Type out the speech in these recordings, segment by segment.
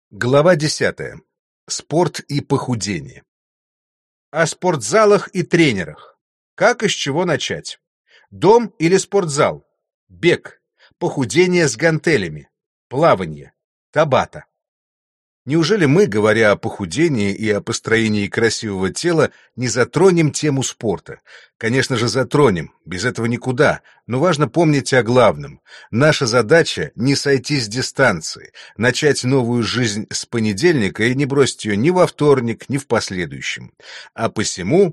Глава 10. Спорт и похудение. О спортзалах и тренерах. Как и с чего начать? Дом или спортзал? Бег. Похудение с гантелями. Плавание. Табата. Неужели мы, говоря о похудении и о построении красивого тела, не затронем тему спорта? Конечно же, затронем, без этого никуда, но важно помнить о главном. Наша задача — не сойти с дистанции, начать новую жизнь с понедельника и не бросить ее ни во вторник, ни в последующем. А посему...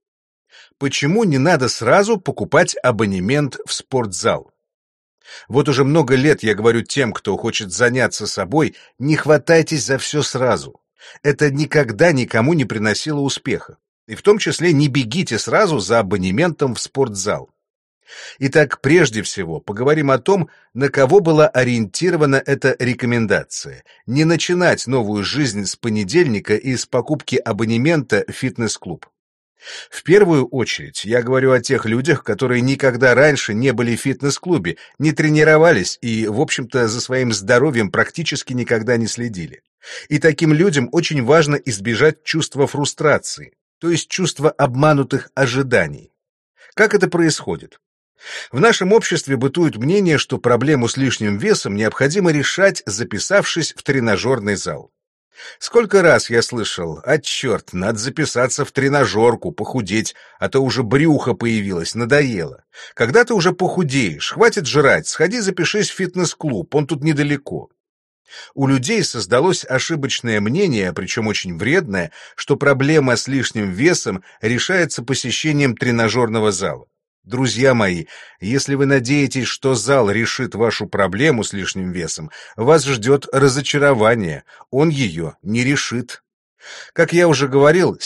Почему не надо сразу покупать абонемент в спортзал? Вот уже много лет я говорю тем, кто хочет заняться собой, не хватайтесь за все сразу. Это никогда никому не приносило успеха. И в том числе не бегите сразу за абонементом в спортзал. Итак, прежде всего, поговорим о том, на кого была ориентирована эта рекомендация. Не начинать новую жизнь с понедельника и с покупки абонемента в фитнес-клуб. В первую очередь я говорю о тех людях, которые никогда раньше не были в фитнес-клубе, не тренировались и, в общем-то, за своим здоровьем практически никогда не следили. И таким людям очень важно избежать чувства фрустрации, то есть чувства обманутых ожиданий. Как это происходит? В нашем обществе бытует мнение, что проблему с лишним весом необходимо решать, записавшись в тренажерный зал. Сколько раз я слышал: «А черт, надо записаться в тренажерку, похудеть, а то уже брюхо появилось, надоело. Когда ты уже похудеешь, хватит жрать, сходи запишись в фитнес-клуб, он тут недалеко». У людей создалось ошибочное мнение, причем очень вредное, что проблема с лишним весом решается посещением тренажерного зала. Друзья мои, если вы надеетесь, что зал решит вашу проблему с лишним весом, вас ждет разочарование, он ее не решит. Как я уже говорил,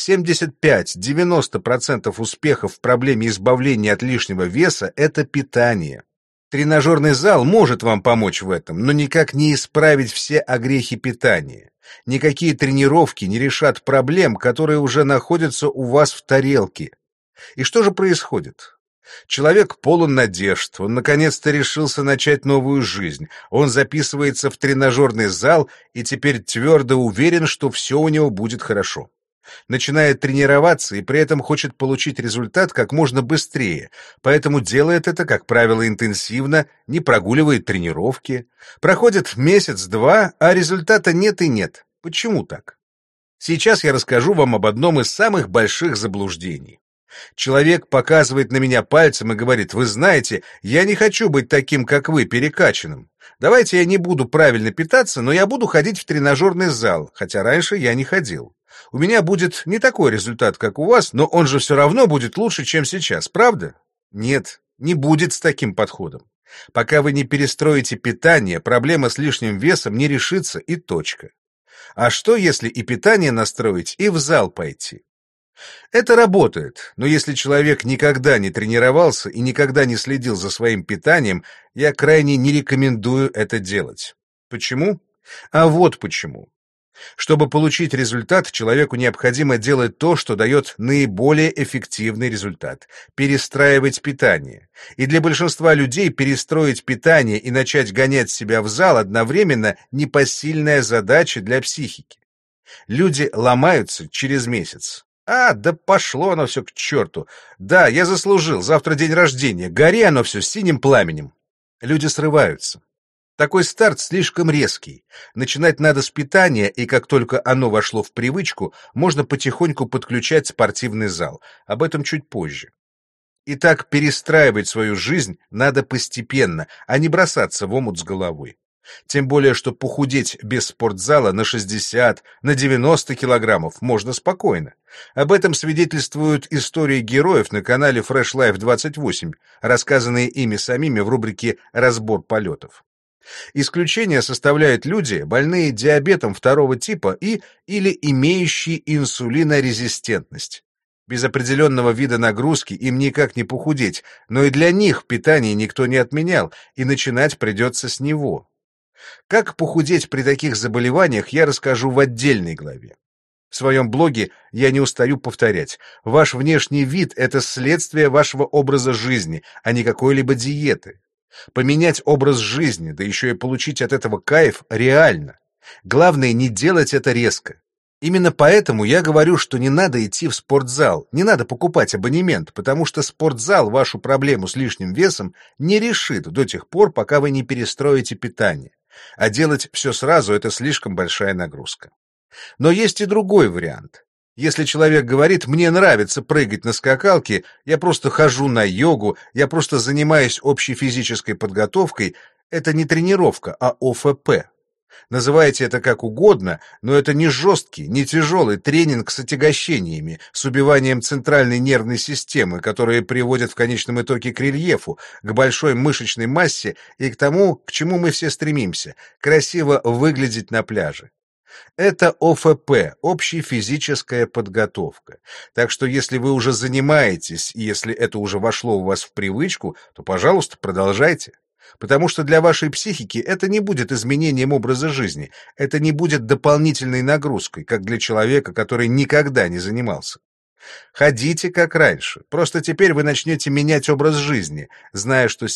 75-90% успеха в проблеме избавления от лишнего веса — это питание. Тренажерный зал может вам помочь в этом, но никак не исправить все огрехи питания. Никакие тренировки не решат проблем, которые уже находятся у вас в тарелке. И что же происходит? Человек полон надежд, он наконец-то решился начать новую жизнь, он записывается в тренажерный зал и теперь твердо уверен, что все у него будет хорошо. Начинает тренироваться и при этом хочет получить результат как можно быстрее, поэтому делает это, как правило, интенсивно, не прогуливает тренировки. Проходит месяц-два, а результата нет и нет. Почему так? Сейчас я расскажу вам об одном из самых больших заблуждений. Человек показывает на меня пальцем и говорит: «Вы знаете, я не хочу быть таким, как вы, перекачанным. Давайте я не буду правильно питаться, но я буду ходить в тренажерный зал, хотя раньше я не ходил. У меня будет не такой результат, как у вас, но он же все равно будет лучше, чем сейчас, правда?» Нет, не будет с таким подходом. Пока вы не перестроите питание, проблема с лишним весом не решится, и точка. А что, если и питание настроить, и в зал пойти? Это работает, но если человек никогда не тренировался и никогда не следил за своим питанием, я крайне не рекомендую это делать. Почему? А вот почему. Чтобы получить результат, человеку необходимо делать то, что дает наиболее эффективный результат — перестраивать питание. И для большинства людей перестроить питание и начать гонять себя в зал одновременно — непосильная задача для психики. Люди ломаются через месяц. Да пошло оно все к черту. Да, я заслужил, завтра день рождения, гори оно все синим пламенем. Люди срываются. Такой старт слишком резкий. Начинать надо с питания, и как только оно вошло в привычку, можно потихоньку подключать спортивный зал. Об этом чуть позже. Итак, перестраивать свою жизнь надо постепенно, а не бросаться в омут с головой. Тем более, что похудеть без спортзала на 60, на 90 килограммов можно спокойно. Об этом свидетельствуют истории героев на канале Fresh Life 28, рассказанные ими самими в рубрике «Разбор полетов». Исключение составляют люди, больные диабетом второго типа или имеющие инсулинорезистентность. Без определенного вида нагрузки им никак не похудеть, но и для них питание никто не отменял, и начинать придется с него. Как похудеть при таких заболеваниях, я расскажу в отдельной главе. В своем блоге я не устаю повторять: ваш внешний вид — это следствие вашего образа жизни, а не какой-либо диеты. Поменять образ жизни, да еще и получить от этого кайф, реально. Главное не делать это резко. Именно поэтому я говорю, что не надо идти в спортзал, не надо покупать абонемент, потому что спортзал вашу проблему с лишним весом не решит до тех пор, пока вы не перестроите питание. А делать все сразу — это слишком большая нагрузка. Но есть и другой вариант. Если человек говорит: «Мне нравится прыгать на скакалке, я просто хожу на йогу, я просто занимаюсь общей физической подготовкой», это не тренировка, а ОФП. Называйте это как угодно, но это не жесткий, не тяжелый тренинг с отягощениями, с убиванием центральной нервной системы, которые приводят в конечном итоге к рельефу, к большой мышечной массе и к тому, к чему мы все стремимся — красиво выглядеть на пляже. Это ОФП, общая физическая подготовка. Так что если вы уже занимаетесь, и если это уже вошло у вас в привычку, то, пожалуйста, продолжайте. Потому что для вашей психики это не будет изменением образа жизни, это не будет дополнительной нагрузкой, как для человека, который никогда не занимался. Ходите как раньше, просто теперь вы начнете менять образ жизни, зная, что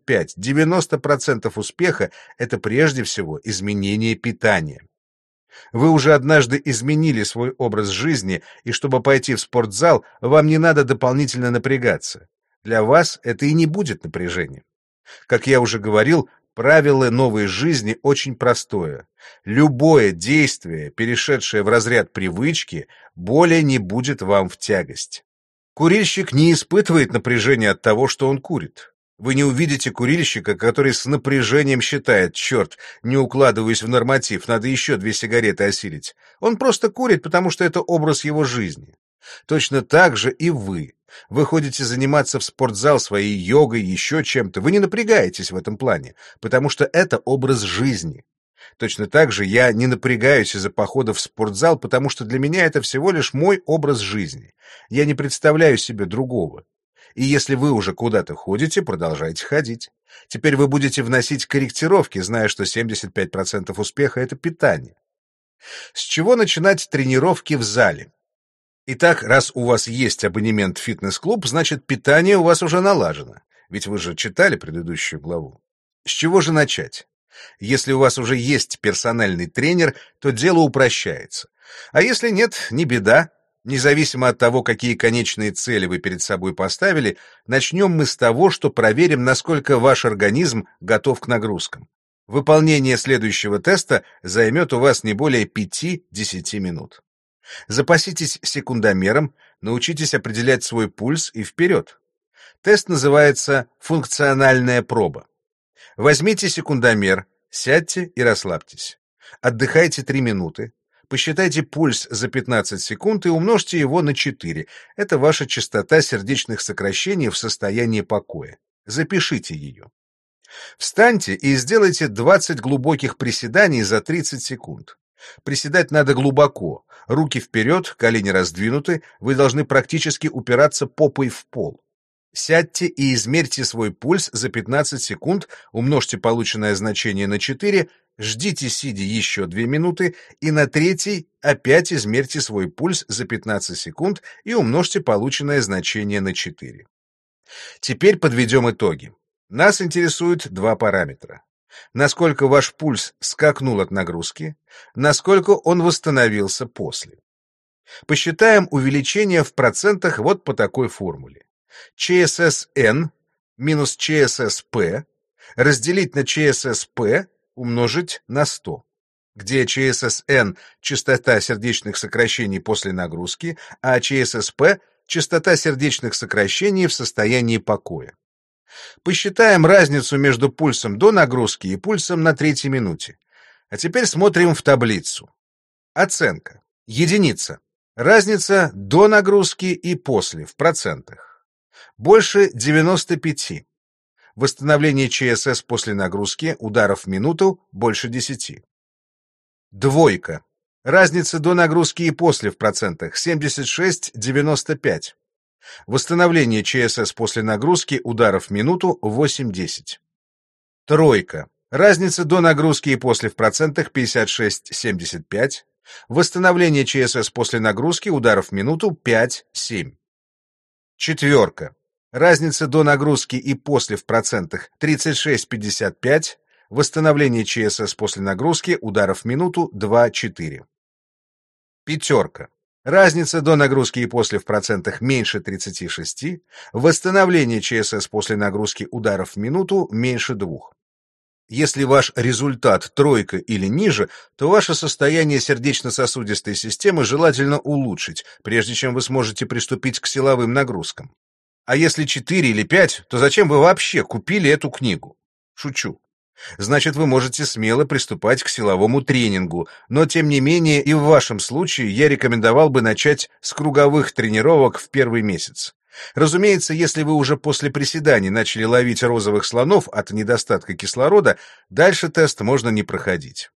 75-90% успеха — это прежде всего изменение питания. Вы уже однажды изменили свой образ жизни, и чтобы пойти в спортзал, вам не надо дополнительно напрягаться. Для вас это и не будет напряжением. Как я уже говорил, правило новой жизни очень простое. Любое действие, перешедшее в разряд привычки, более не будет вам в тягость. Курильщик не испытывает напряжения от того, что он курит. Вы не увидите курильщика, который с напряжением считает: «Черт, не укладываюсь в норматив, надо еще 2 сигареты осилить». Он просто курит, потому что это образ его жизни. Точно так же и вы. Вы ходите заниматься в спортзал своей йогой, еще чем-то. Вы не напрягаетесь в этом плане, потому что это образ жизни. Точно так же я не напрягаюсь из-за похода в спортзал, потому что для меня это всего лишь мой образ жизни. Я не представляю себе другого. И если вы уже куда-то ходите, продолжайте ходить. Теперь вы будете вносить корректировки, зная, что 75% успеха — это питание. С чего начинать тренировки в зале? Итак, раз у вас есть абонемент в фитнес-клуб, значит, питание у вас уже налажено. Ведь вы же читали предыдущую главу. С чего же начать? Если у вас уже есть персональный тренер, то дело упрощается. А если нет, не беда. Независимо от того, какие конечные цели вы перед собой поставили, начнем мы с того, что проверим, насколько ваш организм готов к нагрузкам. Выполнение следующего теста займет у вас не более 5-10 минут. Запаситесь секундомером, научитесь определять свой пульс и вперед. Тест называется «функциональная проба». Возьмите секундомер, сядьте и расслабьтесь. Отдыхайте 3 минуты. Посчитайте пульс за 15 секунд и умножьте его на 4. Это ваша частота сердечных сокращений в состоянии покоя. Запишите ее. Встаньте и сделайте 20 глубоких приседаний за 30 секунд. Приседать надо глубоко. Руки вперед, колени раздвинуты, вы должны практически упираться попой в пол. Сядьте и измерьте свой пульс за 15 секунд, умножьте полученное значение на 4, ждите сидя еще 2 минуты и на третий опять измерьте свой пульс за 15 секунд и умножьте полученное значение на 4. Теперь подведем итоги. Нас интересуют 2 параметра. Насколько ваш пульс скакнул от нагрузки, насколько он восстановился после. Посчитаем увеличение в процентах вот по такой формуле. ЧССН минус ЧССП разделить на ЧССП умножить на 100, где ЧССН — частота сердечных сокращений после нагрузки, а ЧССП — частота сердечных сокращений в состоянии покоя. Посчитаем разницу между пульсом до нагрузки и пульсом на 3-й минуте. А теперь смотрим в таблицу. Оценка. Единица. Разница до нагрузки и после в процентах. Больше 95. Восстановление ЧСС после нагрузки, ударов в минуту, больше 10. Двойка. Разница до нагрузки и после в процентах 76-95. Восстановление ЧСС после нагрузки, ударов в минуту 8-10. Тройка. Разница до нагрузки и после в процентах 56-75. Восстановление ЧСС после нагрузки, ударов в минуту 5-7. Четверка. Разница до нагрузки и после в процентах 36-55. Восстановление ЧСС после нагрузки, ударов в минуту 2-4. Пятерка. Разница до нагрузки и после в процентах меньше 36. Восстановление ЧСС после нагрузки ударов в минуту меньше 2. Если ваш результат тройка или ниже, то ваше состояние сердечно-сосудистой системы желательно улучшить, прежде чем вы сможете приступить к силовым нагрузкам. А если 4 или 5, то зачем вы вообще купили эту книгу? Шучу. Значит, вы можете смело приступать к силовому тренингу, но тем не менее и в вашем случае я рекомендовал бы начать с круговых тренировок в первый месяц. Разумеется, если вы уже после приседаний начали ловить розовых слонов от недостатка кислорода, дальше тест можно не проходить.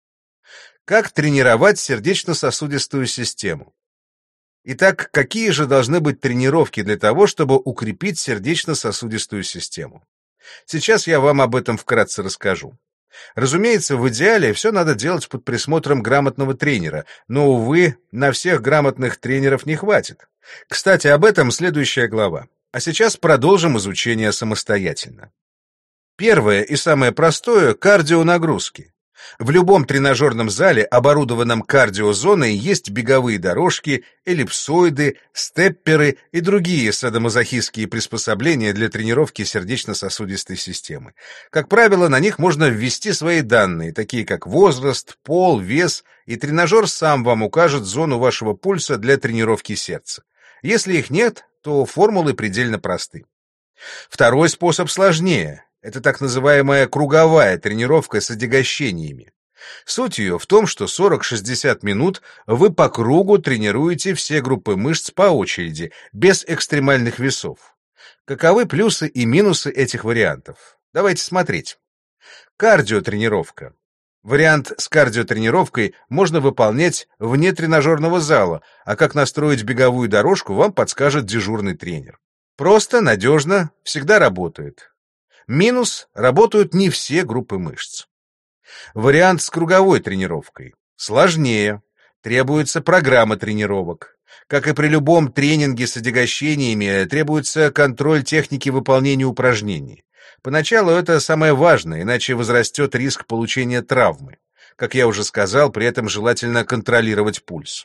Как тренировать сердечно-сосудистую систему? Итак, какие же должны быть тренировки для того, чтобы укрепить сердечно-сосудистую систему? Сейчас я вам об этом вкратце расскажу. Разумеется, в идеале все надо делать под присмотром грамотного тренера, но, увы, на всех грамотных тренеров не хватит. Кстати, об этом следующая глава. А сейчас продолжим изучение самостоятельно. Первое и самое простое – кардионагрузки. В любом тренажерном зале, оборудованном кардиозоной, есть беговые дорожки, эллипсоиды, степперы и другие садомазохистские приспособления для тренировки сердечно-сосудистой системы. Как правило, на них можно ввести свои данные, такие как возраст, пол, вес, и тренажер сам вам укажет зону вашего пульса для тренировки сердца. Если их нет, то формулы предельно просты. Второй способ сложнее. Это так называемая круговая тренировка с отягощениями. Суть ее в том, что 40-60 минут вы по кругу тренируете все группы мышц по очереди, без экстремальных весов. Каковы плюсы и минусы этих вариантов? Давайте смотреть. Кардиотренировка. Вариант с кардиотренировкой можно выполнять вне тренажерного зала, а как настроить беговую дорожку, вам подскажет дежурный тренер. Просто, надежно, всегда работает. Минус – работают не все группы мышц. Вариант с круговой тренировкой. Сложнее. Требуется программа тренировок. Как и при любом тренинге с отягощениями, требуется контроль техники выполнения упражнений. Поначалу это самое важное, иначе возрастет риск получения травмы. Как я уже сказал, при этом желательно контролировать пульс.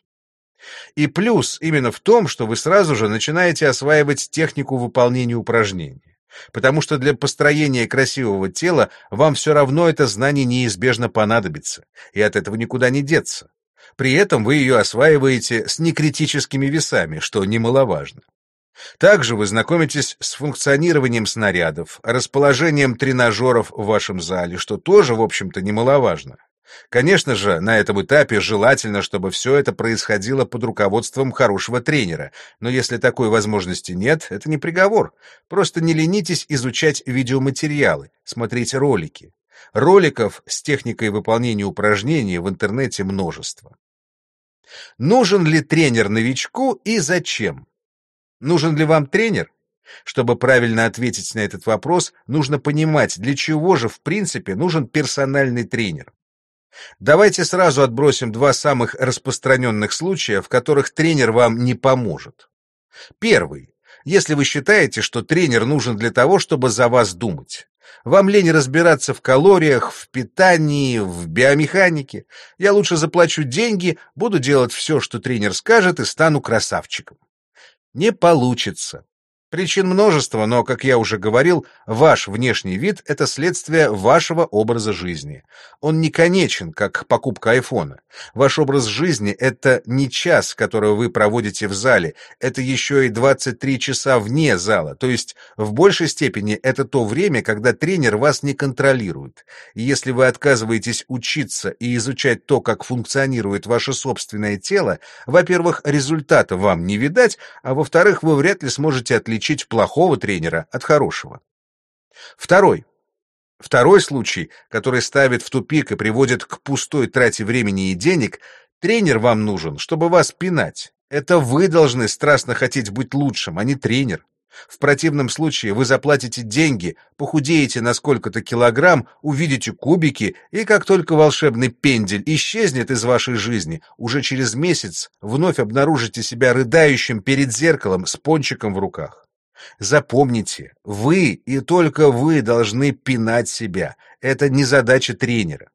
И плюс именно в том, что вы сразу же начинаете осваивать технику выполнения упражнений. Потому что для построения красивого тела вам все равно это знание неизбежно понадобится, и от этого никуда не деться. При этом вы ее осваиваете с некритическими весами, что немаловажно. Также вы знакомитесь с функционированием снарядов, расположением тренажеров в вашем зале, что тоже, в общем-то, немаловажно. Конечно же, на этом этапе желательно, чтобы все это происходило под руководством хорошего тренера, но если такой возможности нет, это не приговор. Просто не ленитесь изучать видеоматериалы, смотреть ролики. Роликов с техникой выполнения упражнений в интернете множество. Нужен ли тренер новичку и зачем? Нужен ли вам тренер? Чтобы правильно ответить на этот вопрос, нужно понимать, для чего же в принципе нужен персональный тренер. Давайте сразу отбросим два самых распространенных случая, в которых тренер вам не поможет. Первый. Если вы считаете, что тренер нужен для того, чтобы за вас думать. Вам лень разбираться в калориях, в питании, в биомеханике. Я лучше заплачу деньги, буду делать все, что тренер скажет, и стану красавчиком. Не получится. Причин множество, но, как я уже говорил, ваш внешний вид — это следствие вашего образа жизни. Он не конечен, как покупка айфона. Ваш образ жизни — это не час, который вы проводите в зале, это еще и 23 часа вне зала, то есть в большей степени это то время, когда тренер вас не контролирует. И если вы отказываетесь учиться и изучать то, как функционирует ваше собственное тело, во-первых, результата вам не видать, а во-вторых, вы вряд ли сможете отличить плохого тренера от хорошего. Второй случай, который ставит в тупик и приводит к пустой трате времени и денег, тренер вам нужен, чтобы вас пинать. Это вы должны страстно хотеть быть лучшим, а не тренер. В противном случае вы заплатите деньги, похудеете на сколько-то килограмм, увидите кубики, и как только волшебный пендель исчезнет из вашей жизни, уже через месяц вновь обнаружите себя рыдающим перед зеркалом с пончиком в руках. Запомните, вы и только вы должны пинать себя. Это не задача тренера.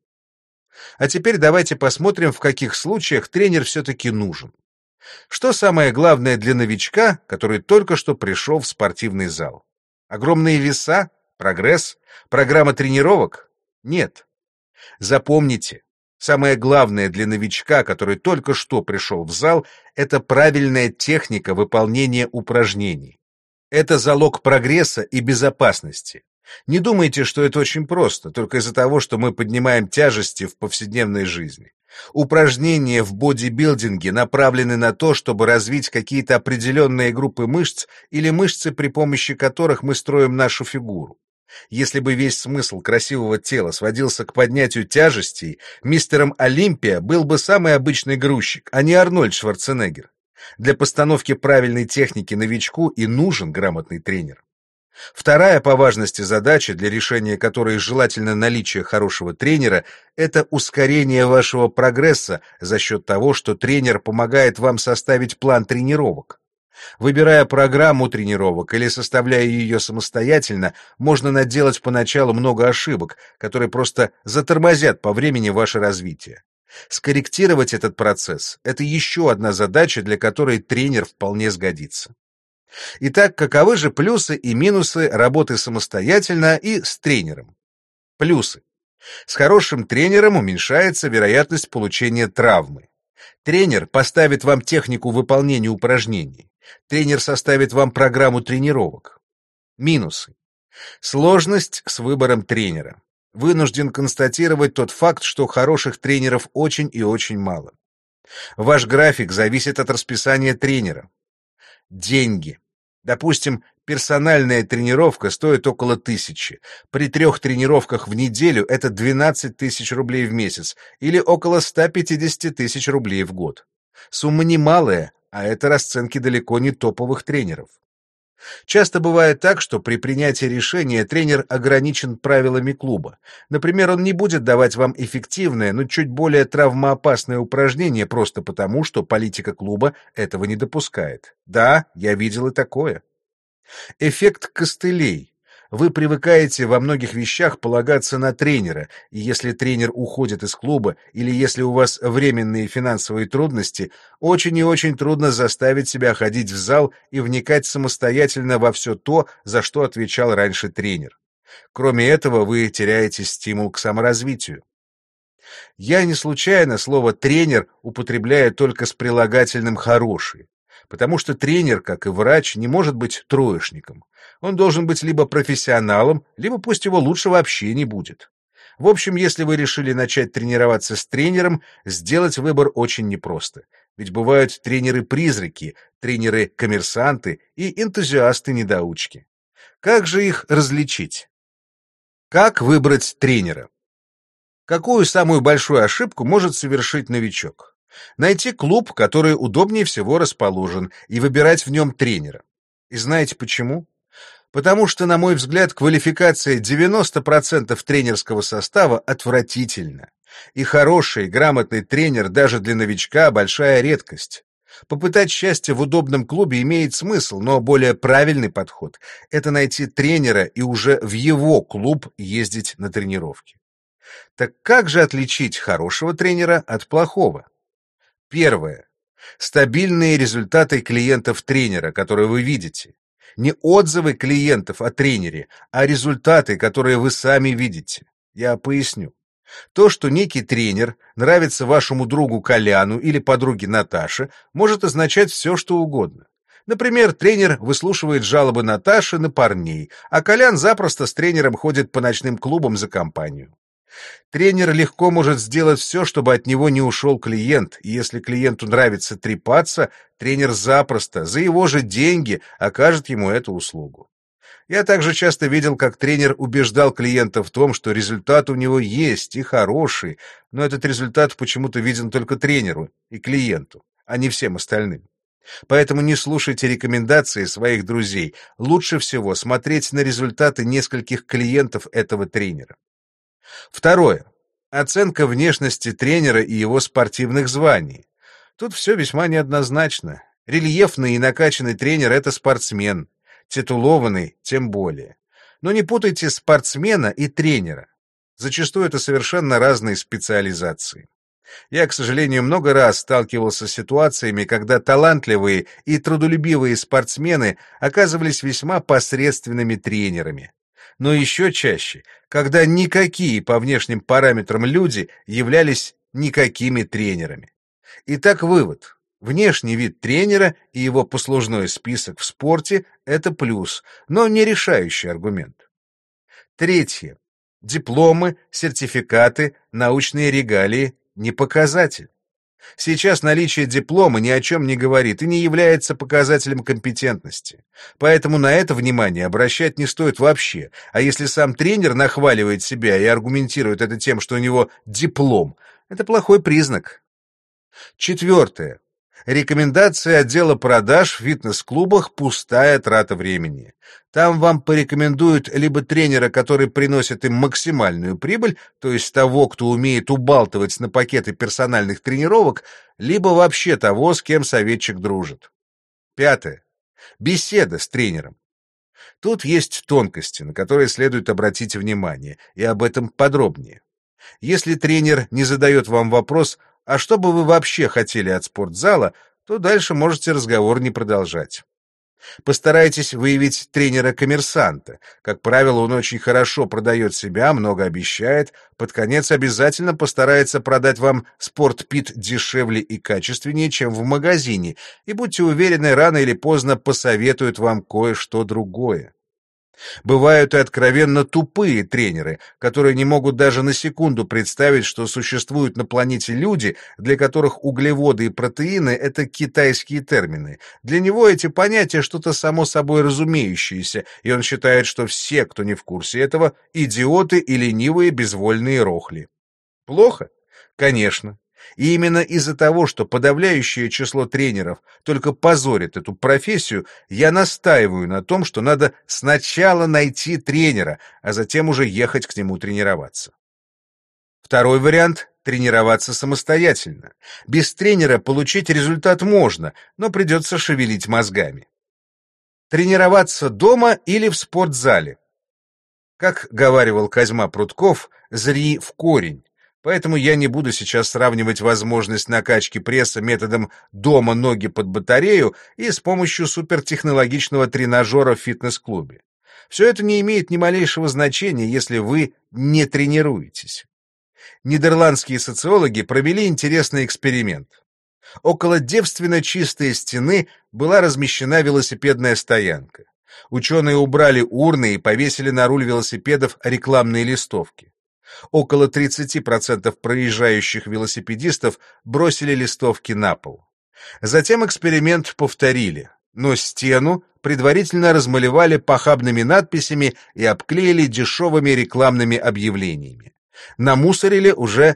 А теперь давайте посмотрим, в каких случаях тренер все-таки нужен. Что самое главное для новичка, который только что пришел в спортивный зал? Огромные веса? Прогресс? Программа тренировок? Нет. Запомните, самое главное для новичка, который только что пришел в зал, это правильная техника выполнения упражнений. Это залог прогресса и безопасности. Не думайте, что это очень просто, только из-за того, что мы поднимаем тяжести в повседневной жизни. Упражнения в бодибилдинге направлены на то, чтобы развить какие-то определенные группы мышц или мышцы, при помощи которых мы строим нашу фигуру. Если бы весь смысл красивого тела сводился к поднятию тяжестей, мистером Олимпия был бы самый обычный грузчик, а не Арнольд Шварценеггер. Для постановки правильной техники новичку и нужен грамотный тренер. Вторая по важности задача, для решения которой желательно наличие хорошего тренера, это ускорение вашего прогресса за счет того, что тренер помогает вам составить план тренировок. Выбирая программу тренировок или составляя ее самостоятельно, можно наделать поначалу много ошибок, которые просто затормозят по времени ваше развитие. Скорректировать этот процесс – это еще одна задача, для которой тренер вполне сгодится. Итак, каковы же плюсы и минусы работы самостоятельно и с тренером? Плюсы. С хорошим тренером уменьшается вероятность получения травмы. Тренер поставит вам технику выполнения упражнений. Тренер составит вам программу тренировок. Минусы. Сложность с выбором тренера. Вынужден констатировать тот факт, что хороших тренеров очень и очень мало. Ваш график зависит от расписания тренера. Деньги. Допустим, персональная тренировка стоит около 1000. При 3 тренировках в неделю это 12 тысяч рублей в месяц или около 150 тысяч рублей в год. Сумма немалая, а это расценки далеко не топовых тренеров. Часто бывает так, что при принятии решения тренер ограничен правилами клуба. Например, он не будет давать вам эффективное, но чуть более травмоопасное упражнение просто потому, что политика клуба этого не допускает. Да, я видел и такое. Эффект костылей. Вы привыкаете во многих вещах полагаться на тренера, и если тренер уходит из клуба или если у вас временные финансовые трудности, очень и очень трудно заставить себя ходить в зал и вникать самостоятельно во все то, за что отвечал раньше тренер. Кроме этого, вы теряете стимул к саморазвитию. Я не случайно слово «тренер» употребляю только с прилагательным «хороший», потому что тренер, как и врач, не может быть троечником. Он должен быть либо профессионалом, либо пусть его лучше вообще не будет. В общем, если вы решили начать тренироваться с тренером, сделать выбор очень непросто. Ведь бывают тренеры-призраки, тренеры-коммерсанты и энтузиасты-недоучки. Как же их различить? Как выбрать тренера? Какую самую большую ошибку может совершить новичок? Найти клуб, который удобнее всего расположен, и выбирать в нем тренера. И знаете почему? Потому что, на мой взгляд, квалификация 90% тренерского состава отвратительна. И хороший, грамотный тренер даже для новичка – большая редкость. Попытать счастье в удобном клубе имеет смысл, но более правильный подход – это найти тренера и уже в его клуб ездить на тренировки. Так как же отличить хорошего тренера от плохого? Первое. Стабильные результаты клиентов тренера, которые вы видите. Не отзывы клиентов о тренере, а результаты, которые вы сами видите. Я поясню. То, что некий тренер нравится вашему другу Коляну или подруге Наташе, может означать все, что угодно. Например, тренер выслушивает жалобы Наташи на парней, а Колян запросто с тренером ходит по ночным клубам за компанию. Тренер легко может сделать все, чтобы от него не ушел клиент, и если клиенту нравится трепаться, тренер запросто, за его же деньги, окажет ему эту услугу. Я также часто видел, как тренер убеждал клиента в том, что результат у него есть и хороший, но этот результат почему-то виден только тренеру и клиенту, а не всем остальным. Поэтому не слушайте рекомендации своих друзей. Лучше всего смотреть на результаты нескольких клиентов этого тренера. Второе. Оценка внешности тренера и его спортивных званий. Тут все весьма неоднозначно. Рельефный и накачанный тренер – это спортсмен. титулованный тем более. Но не путайте спортсмена и тренера. Зачастую это совершенно разные специализации. Я, к сожалению, много раз сталкивался с ситуациями, когда талантливые и трудолюбивые спортсмены оказывались весьма посредственными тренерами. Но еще чаще, когда никакие по внешним параметрам люди являлись никакими тренерами. Итак, вывод. Внешний вид тренера и его послужной список в спорте – это плюс, но не решающий аргумент. Третье. Дипломы, сертификаты, научные регалии – не показатель. Сейчас наличие диплома ни о чем не говорит и не является показателем компетентности. Поэтому на это внимание обращать не стоит вообще. А если сам тренер нахваливает себя и аргументирует это тем, что у него диплом, это плохой признак. Четвертое. Рекомендация отдела продаж в фитнес-клубах – пустая трата времени. Там вам порекомендуют либо тренера, который приносит им максимальную прибыль, то есть того, кто умеет убалтывать на пакеты персональных тренировок, либо вообще того, с кем советчик дружит. Пятое. Беседа с тренером. Тут есть тонкости, на которые следует обратить внимание, и об этом подробнее. Если тренер не задает вам вопрос «А что бы вы вообще хотели от спортзала?», то дальше можете разговор не продолжать. Постарайтесь выявить тренера-коммерсанта. Как правило, он очень хорошо продает себя, много обещает, под конец обязательно постарается продать вам спортпит дешевле и качественнее, чем в магазине, и будьте уверены, рано или поздно посоветует вам кое-что другое. Бывают и откровенно тупые тренеры, которые не могут даже на секунду представить, что существуют на планете люди, для которых углеводы и протеины — это китайские термины. Для него эти понятия что-то само собой разумеющееся, и он считает, что все, кто не в курсе этого, идиоты и ленивые безвольные рохли. Плохо? Конечно. И именно из-за того, что подавляющее число тренеров только позорит эту профессию, я настаиваю на том, что надо сначала найти тренера, а затем уже ехать к нему тренироваться. Второй вариант — тренироваться самостоятельно. Без тренера получить результат можно, но придется шевелить мозгами. Тренироваться дома или в спортзале. Как говаривал Козьма Прутков, зри в корень. Поэтому я не буду сейчас сравнивать возможность накачки пресса методом дома ноги под батарею и с помощью супертехнологичного тренажера в фитнес-клубе. Все это не имеет ни малейшего значения, если вы не тренируетесь. Нидерландские социологи провели интересный эксперимент. Около девственно чистой стены была размещена велосипедная стоянка. Ученые убрали урны и повесили на руль велосипедов рекламные листовки. Около 30% проезжающих велосипедистов бросили листовки на пол. Затем эксперимент повторили, но стену предварительно размалевали похабными надписями и обклеили дешевыми рекламными объявлениями. Намусорили уже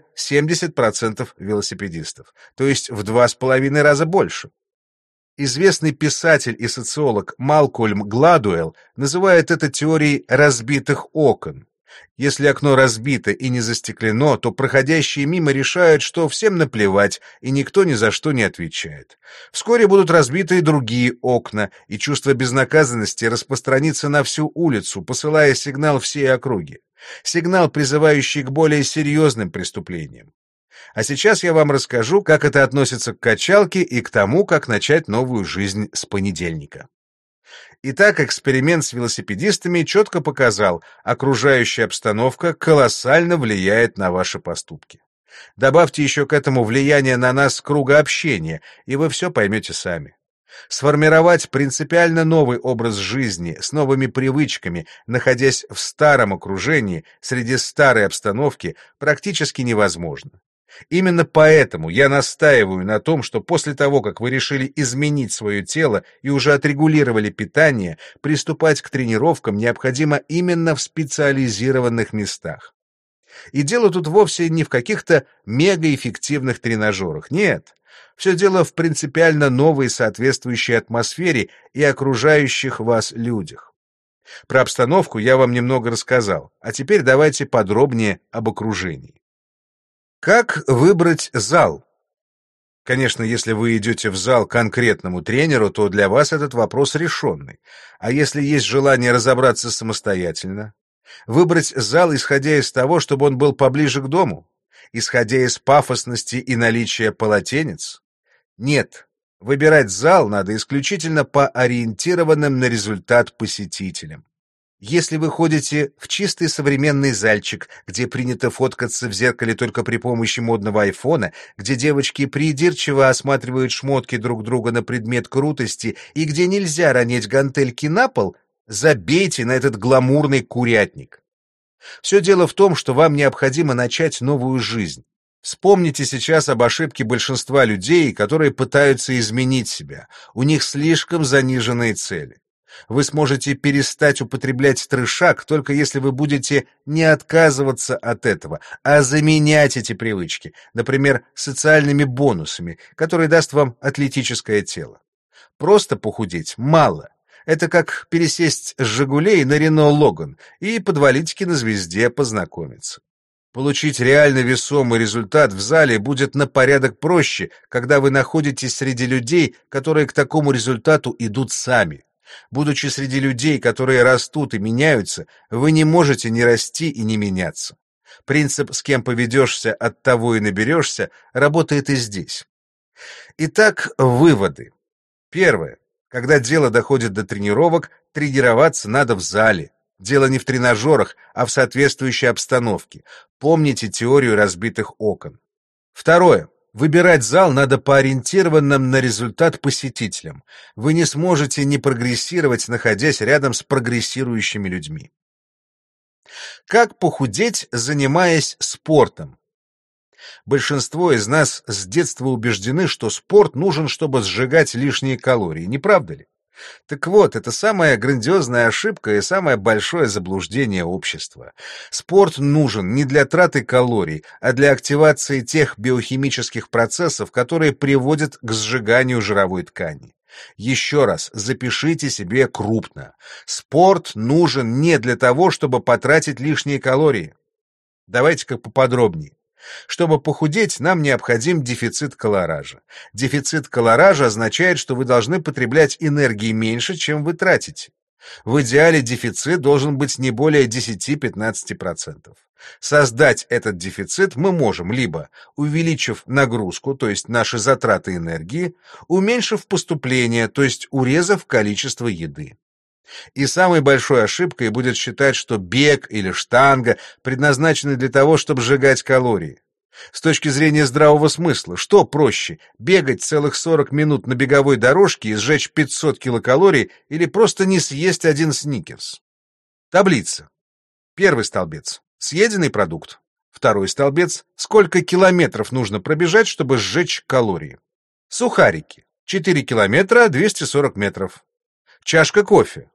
70% велосипедистов, то есть в 2,5 раза больше. Известный писатель и социолог Малкольм Гладуэлл называет это теорией разбитых окон. Если окно разбито и не застеклено, то проходящие мимо решают, что всем наплевать, и никто ни за что не отвечает. Вскоре будут разбиты и другие окна, и чувство безнаказанности распространится на всю улицу, посылая сигнал всей округе. Сигнал, призывающий к более серьезным преступлениям. А сейчас я вам расскажу, как это относится к качалке и к тому, как начать новую жизнь с понедельника. Итак, эксперимент с велосипедистами четко показал, окружающая обстановка колоссально влияет на ваши поступки. Добавьте еще к этому влияние на нас круга общения, и вы все поймете сами. Сформировать принципиально новый образ жизни с новыми привычками, находясь в старом окружении, среди старой обстановки, практически невозможно. Именно поэтому я настаиваю на том, что после того, как вы решили изменить свое тело и уже отрегулировали питание, приступать к тренировкам необходимо именно в специализированных местах. И дело тут вовсе не в каких-то мегаэффективных тренажерах, нет. Все дело в принципиально новой соответствующей атмосфере и окружающих вас людях. Про обстановку я вам немного рассказал, а теперь давайте подробнее об окружении. Как выбрать зал? Конечно, если вы идете в зал к конкретному тренеру, то для вас этот вопрос решенный. А если есть желание разобраться самостоятельно? Выбрать зал, исходя из того, чтобы он был поближе к дому? Исходя из пафосности и наличия полотенец? Нет. Выбирать зал надо исключительно по ориентированным на результат посетителям. Если вы ходите в чистый современный зальчик, где принято фоткаться в зеркале только при помощи модного айфона, где девочки придирчиво осматривают шмотки друг друга на предмет крутости и где нельзя ронять гантельки на пол, забейте на этот гламурный курятник. Все дело в том, что вам необходимо начать новую жизнь. Вспомните сейчас об ошибке большинства людей, которые пытаются изменить себя. У них слишком заниженные цели. Вы сможете перестать употреблять трешак, только если вы будете не отказываться от этого, а заменять эти привычки, например, социальными бонусами, которые даст вам атлетическое тело. Просто похудеть мало. Это как пересесть с «Жигулей» на «Рено Логан» и подвалить кинозвезде познакомиться. Получить реально весомый результат в зале будет на порядок проще, когда вы находитесь среди людей, которые к такому результату идут сами. Будучи среди людей, которые растут и меняются, вы не можете не расти и не меняться. Принцип «с кем поведешься, от того и наберешься» работает и здесь. Итак, выводы. Первое. Когда дело доходит до тренировок, тренироваться надо в зале. Дело не в тренажерах, а в соответствующей обстановке. Помните теорию разбитых окон. Второе. Выбирать зал надо по ориентированным на результат посетителям. Вы не сможете не прогрессировать, находясь рядом с прогрессирующими людьми. Как похудеть, занимаясь спортом? Большинство из нас с детства убеждены, что спорт нужен, чтобы сжигать лишние калории, не правда ли? Так вот, это самая грандиозная ошибка и самое большое заблуждение общества. Спорт нужен не для траты калорий, а для активации тех биохимических процессов, которые приводят к сжиганию жировой ткани. Еще раз, запишите себе крупно. Спорт нужен не для того, чтобы потратить лишние калории. Давайте-ка поподробнее. Чтобы похудеть, нам необходим дефицит колоража. Дефицит колоража означает, что вы должны потреблять энергии меньше, чем вы тратите. В идеале дефицит должен быть не более 10-15%. Создать этот дефицит мы можем либо увеличив нагрузку, то есть наши затраты энергии, уменьшив поступление, то есть урезав количество еды. И самой большой ошибкой будет считать, что бег или штанга предназначены для того, чтобы сжигать калории. С точки зрения здравого смысла, что проще – бегать целых 40 минут на беговой дорожке и сжечь 500 килокалорий или просто не съесть один сникерс? Таблица. Первый столбец – съеденный продукт. Второй столбец – сколько километров нужно пробежать, чтобы сжечь калории. Сухарики. 4 километра, 240 метров. Чашка кофе.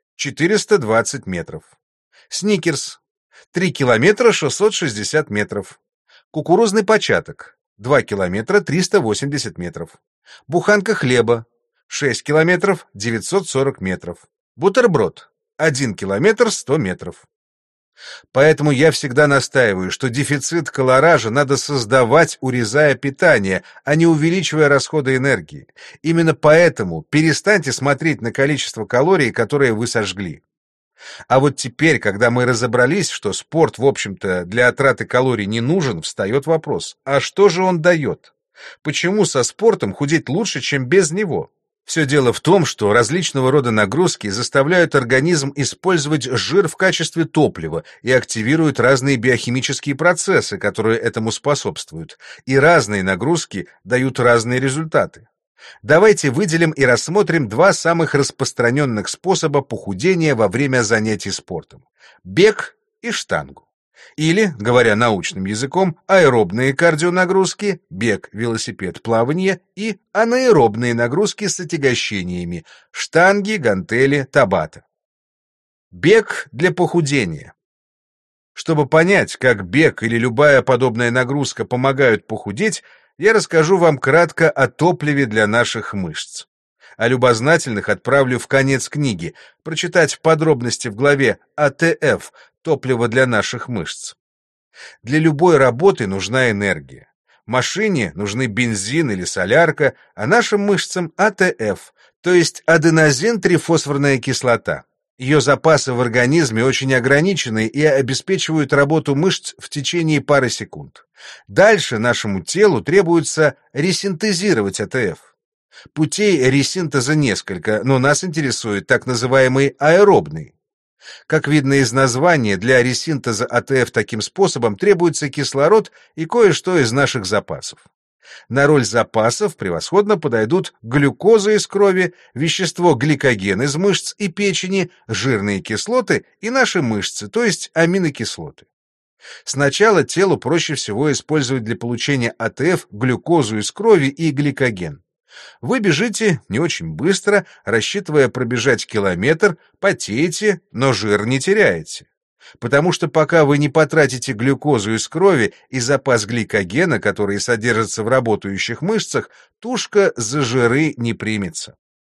420 метров. Сникерс. 3 километра 660 метров. Кукурузный початок. 2 километра 380 метров. Буханка хлеба. 6 километров 940 метров. Бутерброд. 1 километр 100 метров. Поэтому я всегда настаиваю, что дефицит колоража надо создавать, урезая питание, а не увеличивая расходы энергии. Именно поэтому перестаньте смотреть на количество калорий, которые вы сожгли. А вот теперь, когда мы разобрались, что спорт, в общем-то, для отраты калорий не нужен, встает вопрос: а что же он дает? Почему со спортом худеть лучше, чем без него? Все дело в том, что различного рода нагрузки заставляют организм использовать жир в качестве топлива и активируют разные биохимические процессы, которые этому способствуют, и разные нагрузки дают разные результаты. Давайте выделим и рассмотрим два самых распространенных способа похудения во время занятий спортом – бег и штангу. Или, говоря научным языком, аэробные кардионагрузки, бег, велосипед, плавание и анаэробные нагрузки с отягощениями, штанги, гантели, табата. Бег для похудения. Чтобы понять, как бег или любая подобная нагрузка помогают похудеть, я расскажу вам кратко о топливе для наших мышц. А любознательных отправлю в конец книги, прочитать подробности в главе АТФ – топливо для наших мышц. Для любой работы нужна энергия. Машине нужны бензин или солярка, а нашим мышцам АТФ, то есть аденозин-трифосфорная кислота. Ее запасы в организме очень ограничены и обеспечивают работу мышц в течение пары секунд. Дальше нашему телу требуется ресинтезировать АТФ. Путей ресинтеза несколько, но нас интересует так называемый аэробный. Как видно из названия, для ресинтеза АТФ таким способом требуется кислород и кое-что из наших запасов. На роль запасов превосходно подойдут глюкоза из крови, вещество гликоген из мышц и печени, жирные кислоты и наши мышцы, то есть аминокислоты. Сначала телу проще всего использовать для получения АТФ глюкозу из крови и гликоген. Вы бежите не очень быстро, рассчитывая пробежать километр, потеете, но жир не теряете. Потому что пока вы не потратите глюкозу из крови и запас гликогена, который содержится в работающих мышцах, тушка за жиры не примется.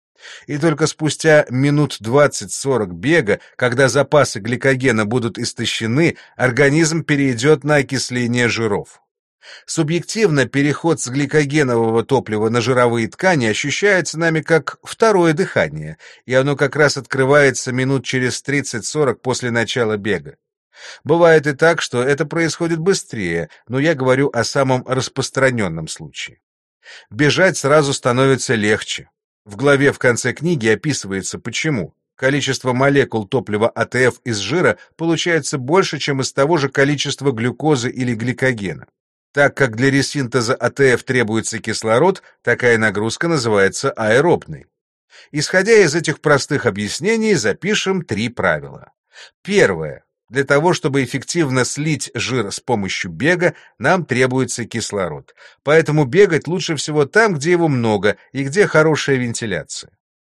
И только спустя минут 20-40 бега, когда запасы гликогена будут истощены, организм перейдет на окисление жиров. Субъективно переход с гликогенового топлива на жировые ткани ощущается нами как второе дыхание, и оно как раз открывается минут через 30-40 после начала бега. Бывает и так, что это происходит быстрее, но я говорю о самом распространенном случае. Бежать сразу становится легче. В главе в конце книги описывается, почему. Количество молекул топлива АТФ из жира получается больше, чем из того же количества глюкозы или гликогена. Так как для ресинтеза АТФ требуется кислород, такая нагрузка называется аэробной. Исходя из этих простых объяснений, запишем 3 правила. Первое. Для того, чтобы эффективно слить жир с помощью бега, нам требуется кислород. Поэтому бегать лучше всего там, где его много и где хорошая вентиляция.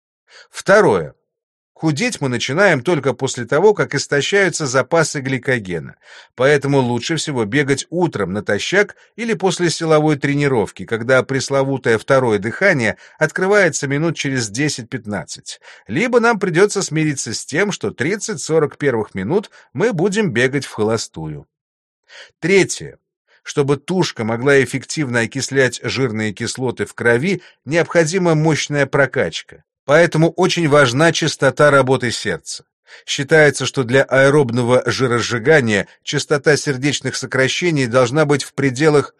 Второе. Худеть мы начинаем только после того, как истощаются запасы гликогена, поэтому лучше всего бегать утром натощак или после силовой тренировки, когда пресловутое второе дыхание открывается минут через 10-15, либо нам придется смириться с тем, что 30-40 первых минут мы будем бегать вхолостую. Третье. Чтобы тушка могла эффективно окислять жирные кислоты в крови, необходима мощная прокачка. Поэтому очень важна частота работы сердца. Считается, что для аэробного жиросжигания частота сердечных сокращений должна быть в пределах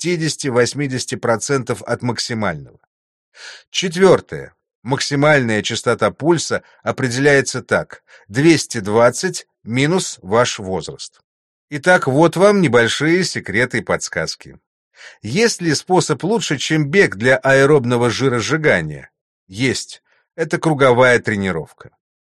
60-80% от максимального. Четвертое. Максимальная частота пульса определяется так: 220 минус ваш возраст. Итак, вот вам небольшие секреты и подсказки. Есть ли способ лучше, чем бег для аэробного жиросжигания? Есть. Это круговая тренировка.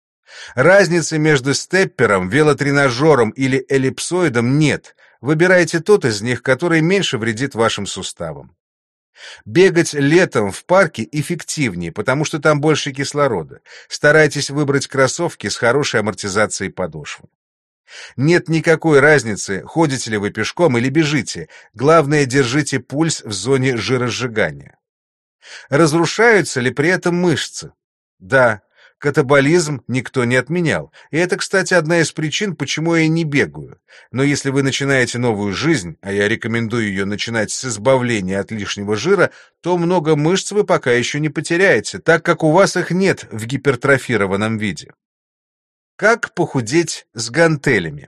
Разницы между степпером, велотренажером или эллипсоидом нет. Выбирайте тот из них, который меньше вредит вашим суставам. Бегать летом в парке эффективнее, потому что там больше кислорода. Старайтесь выбрать кроссовки с хорошей амортизацией подошвы. Нет никакой разницы, ходите ли вы пешком или бежите. Главное, держите пульс в зоне жиросжигания. Разрушаются ли при этом мышцы? Да, катаболизм никто не отменял, и это, кстати, одна из причин, почему я не бегаю. Но если вы начинаете новую жизнь, а я рекомендую ее начинать с избавления от лишнего жира, то много мышц вы пока еще не потеряете, так как у вас их нет в гипертрофированном виде. Как похудеть с гантелями?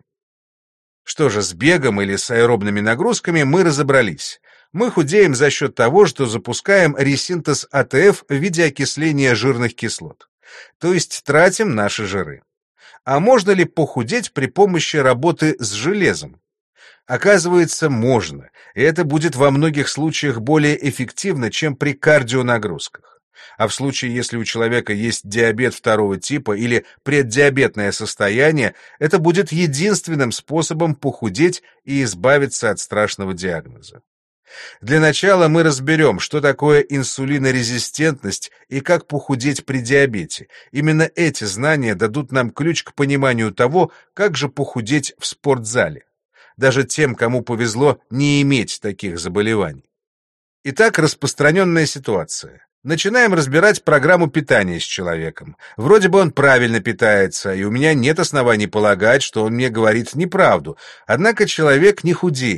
Что же, с бегом или с аэробными нагрузками мы разобрались. Мы худеем за счет того, что запускаем ресинтез АТФ в виде окисления жирных кислот, то есть тратим наши жиры. А можно ли похудеть при помощи работы с железом? Оказывается, можно, и это будет во многих случаях более эффективно, чем при кардионагрузках. А в случае, если у человека есть диабет 2 типа или преддиабетное состояние, это будет единственным способом похудеть и избавиться от страшного диагноза. Для начала мы разберем, что такое инсулинорезистентность и как похудеть при диабете. Именно эти знания дадут нам ключ к пониманию того, как же похудеть в спортзале, даже тем, кому повезло не иметь таких заболеваний. Итак, распространенная ситуация. Начинаем разбирать программу питания с человеком. Вроде бы он правильно питается, и у меня нет оснований полагать, что он мне говорит неправду, однако человек не худеет.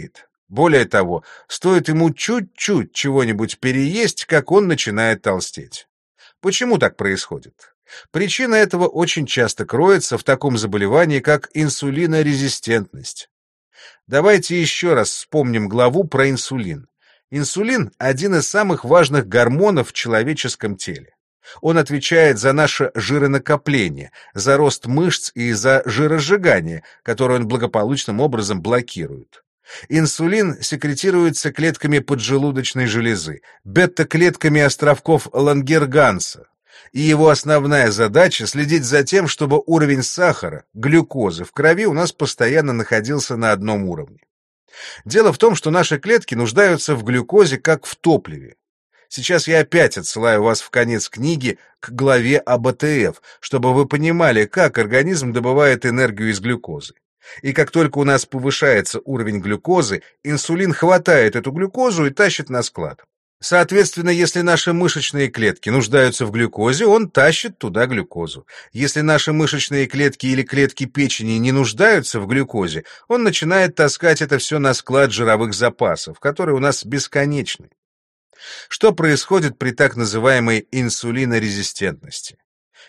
Более того, стоит ему чуть-чуть чего-нибудь переесть, как он начинает толстеть. Почему так происходит? Причина этого очень часто кроется в таком заболевании, как инсулинорезистентность. Давайте еще раз вспомним главу про инсулин. Инсулин – один из самых важных гормонов в человеческом теле. Он отвечает за наше жиронакопление, за рост мышц и за жиросжигание, которое он благополучным образом блокирует. Инсулин секретируется клетками поджелудочной железы, бета-клетками островков Лангерганса. И его основная задача — следить за тем, чтобы уровень сахара, глюкозы в крови у нас постоянно находился на одном уровне. Дело в том, что наши клетки нуждаются в глюкозе как в топливе. Сейчас я опять отсылаю вас в конец книги к главе об АТФ, чтобы вы понимали, как организм добывает энергию из глюкозы. И как только у нас повышается уровень глюкозы, инсулин хватает эту глюкозу и тащит на склад. Соответственно, если наши мышечные клетки нуждаются в глюкозе, он тащит туда глюкозу. Если наши мышечные клетки или клетки печени не нуждаются в глюкозе, он начинает таскать это все на склад жировых запасов, которые у нас бесконечны. Что происходит при так называемой инсулинорезистентности?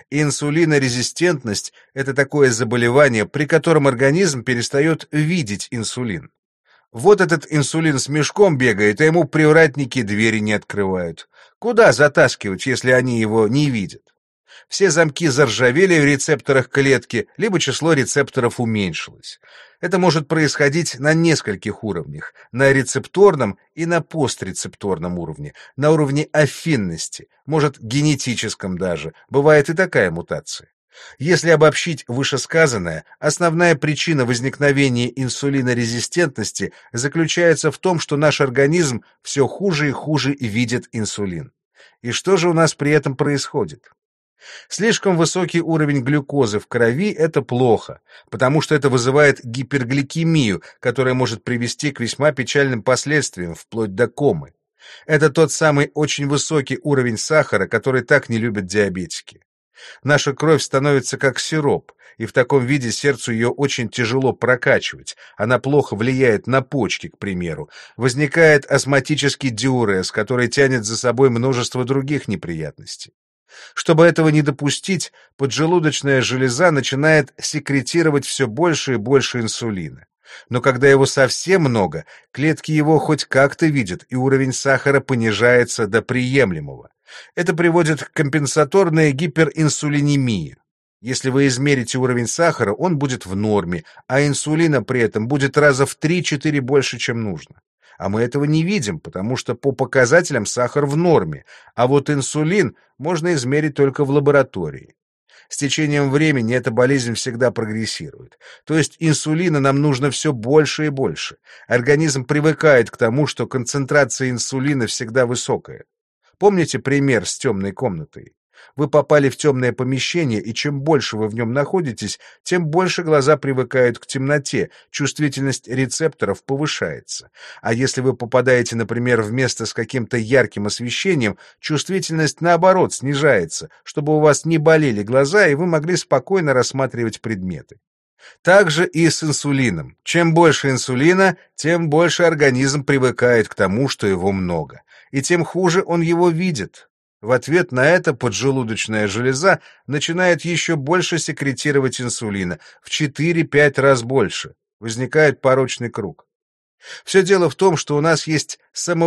Инсулинорезистентность – это такое заболевание, при котором организм перестает видеть инсулин. Вот этот инсулин с мешком бегает, а ему привратники двери не открывают. Куда затаскивать, если они его не видят? Все замки заржавели в рецепторах клетки, либо число рецепторов уменьшилось. Это может происходить на нескольких уровнях: на рецепторном и на пострецепторном уровне, на уровне аффинности, может генетическом даже, бывает и такая мутация. Если обобщить вышесказанное, основная причина возникновения инсулинорезистентности заключается в том, что наш организм все хуже и хуже видит инсулин. И что же у нас при этом происходит? Слишком высокий уровень глюкозы в крови – это плохо, потому что это вызывает гипергликемию, которая может привести к весьма печальным последствиям, вплоть до комы. Это тот самый очень высокий уровень сахара, который так не любят диабетики. Наша кровь становится как сироп, и в таком виде сердцу ее очень тяжело прокачивать, она плохо влияет на почки, к примеру. Возникает астматический диурез, который тянет за собой множество других неприятностей. Чтобы этого не допустить, поджелудочная железа начинает секретировать все больше и больше инсулина. Но когда его совсем много, клетки его хоть как-то видят, и уровень сахара понижается до приемлемого. Это приводит к компенсаторной гиперинсулинемии. Если вы измерите уровень сахара, он будет в норме, а инсулина при этом будет раза в 3-4 больше, чем нужно. А мы этого не видим, потому что по показателям сахар в норме, а вот инсулин можно измерить только в лаборатории. С течением времени эта болезнь всегда прогрессирует. То есть инсулина нам нужно все больше и больше. Организм привыкает к тому, что концентрация инсулина всегда высокая. Помните пример с темной комнатой? Вы попали в темное помещение, и чем больше вы в нем находитесь, тем больше глаза привыкают к темноте, чувствительность рецепторов повышается. А если вы попадаете, например, в место с каким-то ярким освещением, чувствительность, наоборот, снижается, чтобы у вас не болели глаза, и вы могли спокойно рассматривать предметы. Так же и с инсулином. Чем больше инсулина, тем больше организм привыкает к тому, что его много, и тем хуже он его видит. В ответ на это поджелудочная железа начинает еще больше секретировать инсулина, в 4-5 раз больше. Возникает порочный круг. Все дело в том, что у нас есть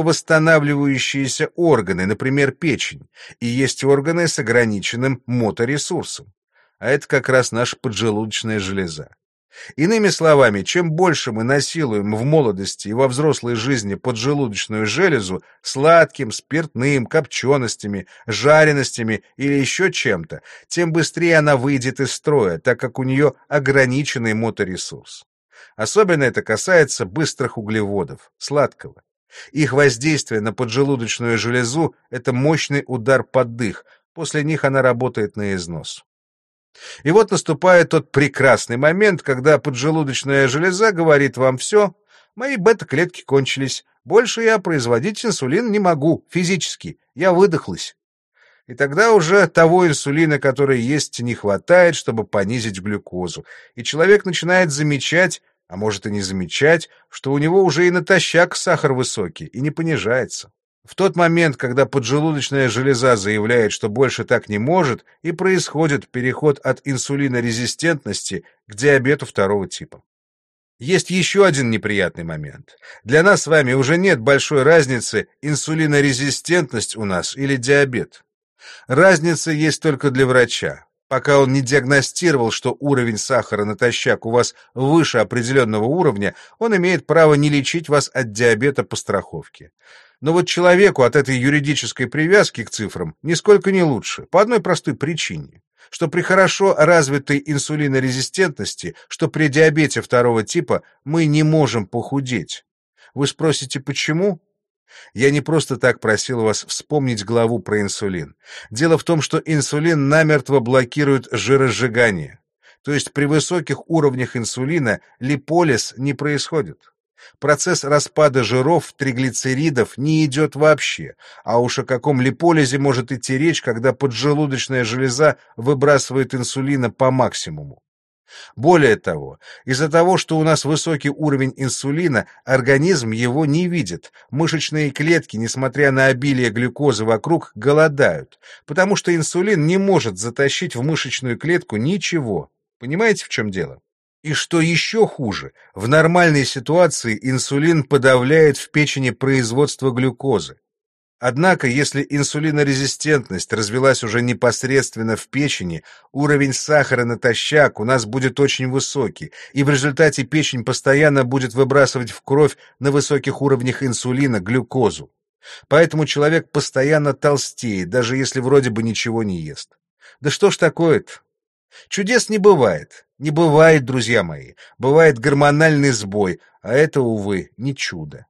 самовосстанавливающиеся органы, например, печень, и есть органы с ограниченным моторесурсом. А это как раз наша поджелудочная железа. Иными словами, чем больше мы насилуем в молодости и во взрослой жизни поджелудочную железу сладким, спиртным, копченостями, жареностями или еще чем-то, тем быстрее она выйдет из строя, так как у нее ограниченный моторесурс. Особенно это касается быстрых углеводов, сладкого. Их воздействие на поджелудочную железу – это мощный удар под дых, после них она работает на износ. И вот наступает тот прекрасный момент, когда поджелудочная железа говорит вам: все, мои бета-клетки кончились, больше я производить инсулин не могу, физически, я выдохлась. И тогда уже того инсулина, который есть, не хватает, чтобы понизить глюкозу, и человек начинает замечать А может и не замечать, что у него уже и натощак сахар высокий и не понижается. В тот момент, когда поджелудочная железа заявляет, что больше так не может, и происходит переход от инсулинорезистентности к диабету второго типа. Есть еще один неприятный момент. Для нас с вами уже нет большой разницы, инсулинорезистентность у нас или диабет. Разница есть только для врача. Пока он не диагностировал, что уровень сахара натощак у вас выше определенного уровня, он имеет право не лечить вас от диабета по страховке. Но вот человеку от этой юридической привязки к цифрам нисколько не лучше, по одной простой причине, что при хорошо развитой инсулинорезистентности, что при диабете второго типа мы не можем похудеть. Вы спросите, почему? Я не просто так просил вас вспомнить главу про инсулин. Дело в том, что инсулин намертво блокирует жиросжигание. То есть при высоких уровнях инсулина липолиз не происходит. Процесс распада жиров, триглицеридов не идет вообще, а уж о каком липолизе может идти речь, когда поджелудочная железа выбрасывает инсулина по максимуму. Более того, из-за того, что у нас высокий уровень инсулина, организм его не видит. Мышечные клетки, несмотря на обилие глюкозы вокруг, голодают, потому что инсулин не может затащить в мышечную клетку ничего. Понимаете, в чем дело? И что еще хуже, в нормальной ситуации инсулин подавляет в печени производство глюкозы. Однако, если инсулинорезистентность развилась уже непосредственно в печени, уровень сахара натощак у нас будет очень высокий, и в результате печень постоянно будет выбрасывать в кровь на высоких уровнях инсулина глюкозу. Поэтому человек постоянно толстеет, даже если вроде бы ничего не ест. Да что ж такое-то? Чудес не бывает. Не бывает, друзья мои. Бывает гормональный сбой, а это, увы, не чудо.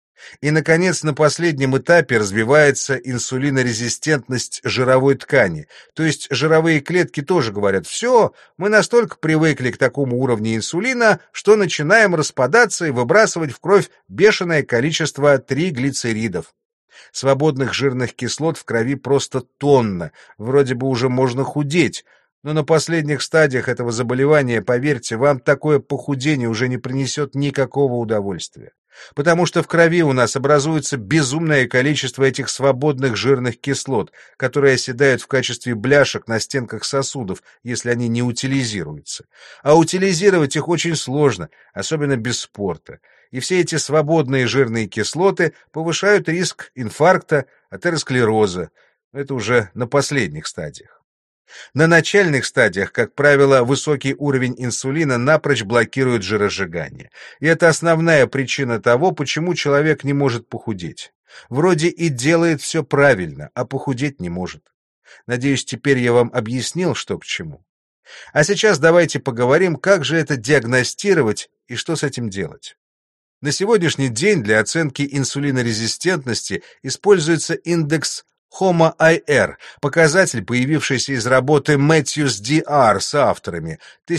И, наконец, на последнем этапе развивается инсулинорезистентность жировой ткани. То есть жировые клетки тоже говорят: все, мы настолько привыкли к такому уровню инсулина, что начинаем распадаться и выбрасывать в кровь бешеное количество триглицеридов. Свободных жирных кислот в крови просто тонна, вроде бы уже можно худеть. Но на последних стадиях этого заболевания, поверьте, вам такое похудение уже не принесет никакого удовольствия. Потому что в крови у нас образуется безумное количество этих свободных жирных кислот, которые оседают в качестве бляшек на стенках сосудов, если они не утилизируются. А утилизировать их очень сложно, особенно без спорта. И все эти свободные жирные кислоты повышают риск инфаркта, атеросклероза. Это уже на последних стадиях. На начальных стадиях, как правило, высокий уровень инсулина напрочь блокирует жиросжигание. И это основная причина того, почему человек не может похудеть. Вроде и делает все правильно, а похудеть не может. Надеюсь, теперь я вам объяснил, что к чему. А сейчас давайте поговорим, как же это диагностировать и что с этим делать. На сегодняшний день для оценки инсулинорезистентности используется индекс HOMA-IR, показатель, появившийся из работы Matthews D.R. с авторами,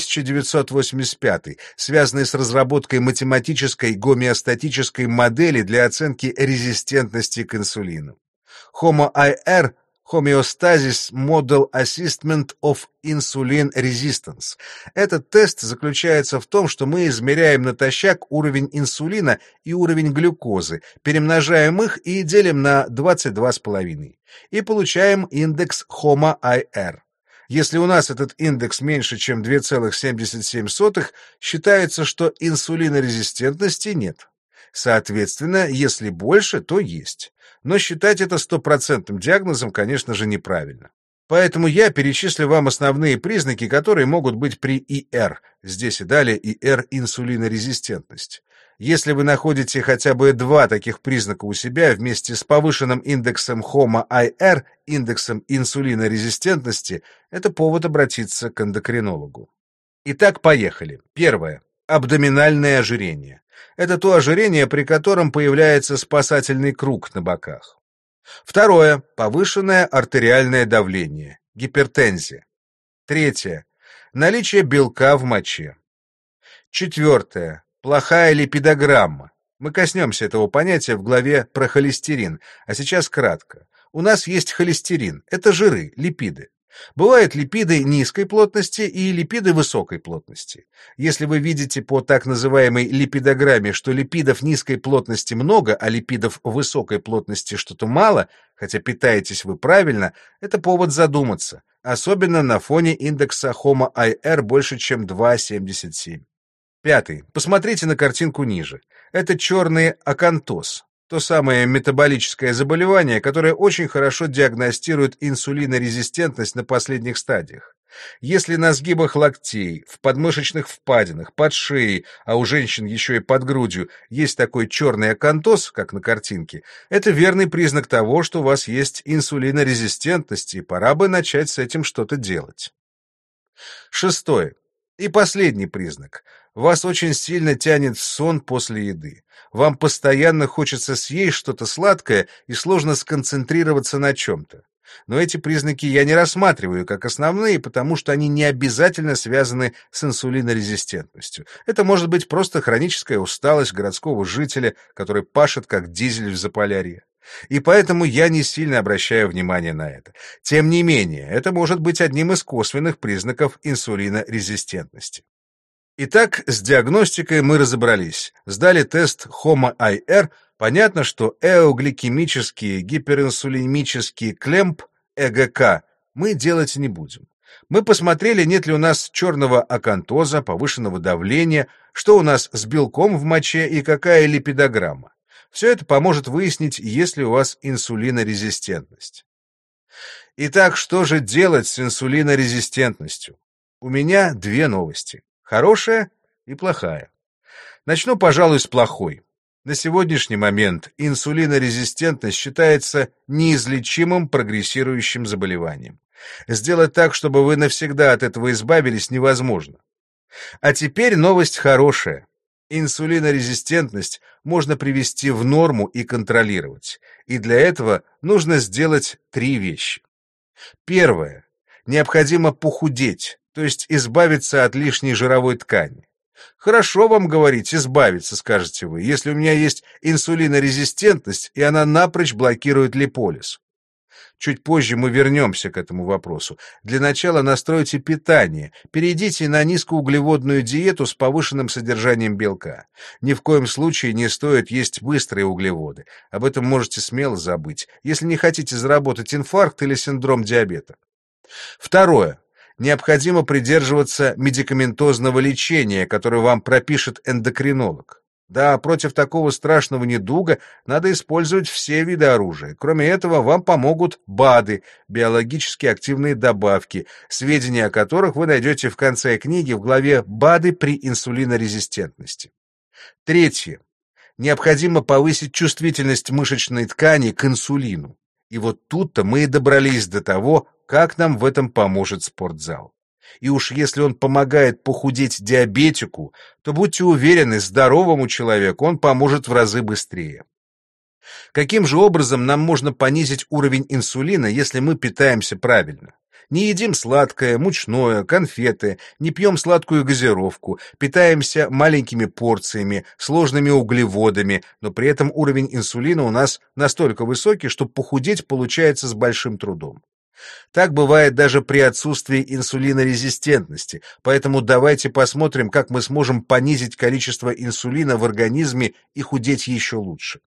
1985, связанный с разработкой математической гомеостатической модели для оценки резистентности к инсулину. HOMA-IR — Homeostasis Model Assessment of Insulin Resistance. Этот тест заключается в том, что мы измеряем натощак уровень инсулина и уровень глюкозы, перемножаем их и делим на 22,5, и получаем индекс HOMA-IR. Если у нас этот индекс меньше, чем 2,77, считается, что инсулинорезистентности нет. Соответственно, если больше, то есть. Но считать это стопроцентным диагнозом, конечно же, неправильно. Поэтому я перечислю вам основные признаки, которые могут быть при ИР. Здесь и далее ИР — инсулинорезистентность. Если вы находите хотя бы два таких признака у себя вместе с повышенным индексом HOMA-IR, индексом инсулинорезистентности, это повод обратиться к эндокринологу. Итак, поехали. Первое. Абдоминальное ожирение. Это то ожирение, при котором появляется спасательный круг на боках. Второе. Повышенное артериальное давление. Гипертензия. Третье. Наличие белка в моче. Четвертое. Плохая липидограмма. Мы коснемся этого понятия в главе про холестерин, а сейчас кратко. У нас есть холестерин. Это жиры, липиды. Бывают липиды низкой плотности и липиды высокой плотности. Если вы видите по так называемой липидограмме, что липидов низкой плотности много, а липидов высокой плотности что-то мало, хотя питаетесь вы правильно, это повод задуматься, особенно на фоне индекса HOMA-IR больше, чем 2,77. Пятый. Посмотрите на картинку ниже. Это черный акантоз. То самое метаболическое заболевание, которое очень хорошо диагностирует инсулинорезистентность на последних стадиях. Если на сгибах локтей, в подмышечных впадинах, под шеей, а у женщин еще и под грудью, есть такой черный акантоз, как на картинке, это верный признак того, что у вас есть инсулинорезистентность, и пора бы начать с этим что-то делать. Шестое. И последний признак. Вас очень сильно тянет в сон после еды. Вам постоянно хочется съесть что-то сладкое и сложно сконцентрироваться на чем-то. Но эти признаки я не рассматриваю как основные, потому что они не обязательно связаны с инсулинорезистентностью. Это может быть просто хроническая усталость городского жителя, который пашет как дизель в Заполярье. И поэтому я не сильно обращаю внимание на это. Тем не менее, это может быть одним из косвенных признаков инсулинорезистентности. Итак, с диагностикой мы разобрались. Сдали тест HOMA-IR. Понятно, что эогликемический гиперинсулинемический клемп, ЭГК, мы делать не будем. Мы посмотрели, нет ли у нас черного акантоза, повышенного давления, что у нас с белком в моче и какая липидограмма. Все это поможет выяснить, есть ли у вас инсулинорезистентность. Итак, что же делать с инсулинорезистентностью? У меня две новости. Хорошая и плохая. Начну, пожалуй, с плохой. На сегодняшний момент инсулинорезистентность считается неизлечимым прогрессирующим заболеванием. Сделать так, чтобы вы навсегда от этого избавились, невозможно. А теперь новость хорошая. Инсулинорезистентность можно привести в норму и контролировать. И для этого нужно сделать три вещи. Первое. Необходимо похудеть, то есть избавиться от лишней жировой ткани. Хорошо вам говорить, избавиться, скажете вы, если у меня есть инсулинорезистентность, и она напрочь блокирует липолиз. Чуть позже мы вернемся к этому вопросу. Для начала настройте питание. Перейдите на низкоуглеводную диету с повышенным содержанием белка. Ни в коем случае не стоит есть быстрые углеводы. Об этом можете смело забыть, если не хотите заработать инфаркт или синдром диабета. Второе. Необходимо придерживаться медикаментозного лечения, которое вам пропишет эндокринолог. Да, против такого страшного недуга надо использовать все виды оружия. Кроме этого, вам помогут БАДы, биологически активные добавки, сведения о которых вы найдете в конце книги в главе «БАДы при инсулинорезистентности». Третье. Необходимо повысить чувствительность мышечной ткани к инсулину. И вот тут-то мы и добрались до того, как нам в этом поможет спортзал. И уж если он помогает похудеть диабетику, то будьте уверены, здоровому человеку он поможет в разы быстрее. Каким же образом нам можно понизить уровень инсулина, если мы питаемся правильно? Не едим сладкое, мучное, конфеты, не пьем сладкую газировку, питаемся маленькими порциями, сложными углеводами, но при этом уровень инсулина у нас настолько высокий, что похудеть получается с большим трудом. Так бывает даже при отсутствии инсулинорезистентности, поэтому давайте посмотрим, как мы сможем понизить количество инсулина в организме и худеть еще лучше.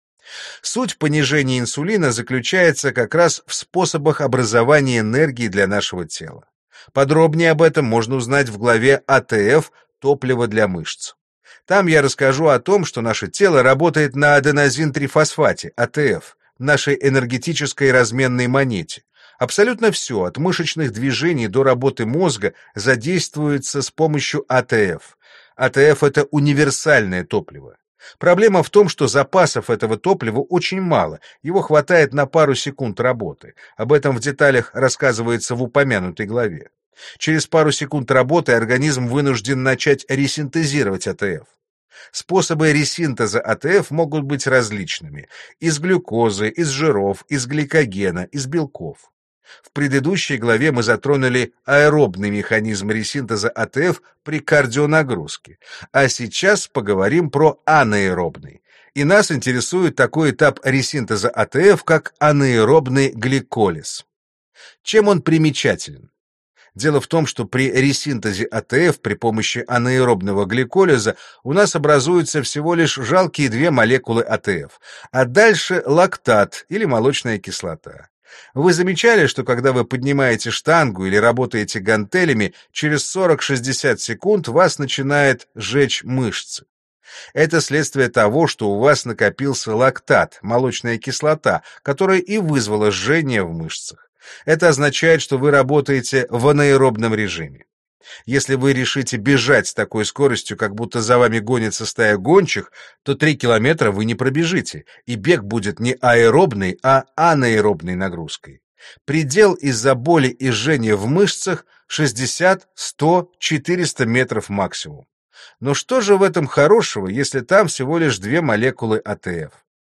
Суть понижения инсулина заключается как раз в способах образования энергии для нашего тела. Подробнее об этом можно узнать в главе АТФ «Топливо для мышц». Там я расскажу о том, что наше тело работает на аденозин-трифосфате, АТФ, нашей энергетической разменной монете. Абсолютно все, от мышечных движений до работы мозга, задействуется с помощью АТФ. АТФ — это универсальное топливо. Проблема в том, что запасов этого топлива очень мало, его хватает на пару секунд работы. Об этом в деталях рассказывается в упомянутой главе. Через пару секунд работы организм вынужден начать ресинтезировать АТФ. Способы ресинтеза АТФ могут быть различными: из глюкозы, из жиров, из гликогена, из белков. В предыдущей главе мы затронули аэробный механизм ресинтеза АТФ при кардионагрузке, а сейчас поговорим про анаэробный. И нас интересует такой этап ресинтеза АТФ, как анаэробный гликолиз. Чем он примечателен? Дело в том, что при ресинтезе АТФ при помощи анаэробного гликолиза у нас образуются всего лишь жалкие 2 молекулы АТФ, а дальше лактат или молочная кислота. Вы замечали, что когда вы поднимаете штангу или работаете гантелями, через 40-60 секунд вас начинает жечь мышцы? Это следствие того, что у вас накопился лактат, молочная кислота, которая и вызвала жжение в мышцах. Это означает, что вы работаете в анаэробном режиме. Если вы решите бежать с такой скоростью, как будто за вами гонится стая гончих, то 3 километра вы не пробежите, и бег будет не аэробной, а анаэробной нагрузкой. Предел из-за боли и жжения в мышцах 60, 100, 400 метров максимум. Но что же в этом хорошего, если там всего лишь 2 молекулы АТФ?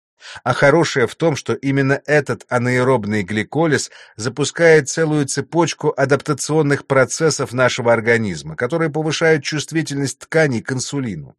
А хорошее в том, что именно этот анаэробный гликолиз запускает целую цепочку адаптационных процессов нашего организма, которые повышают чувствительность тканей к инсулину.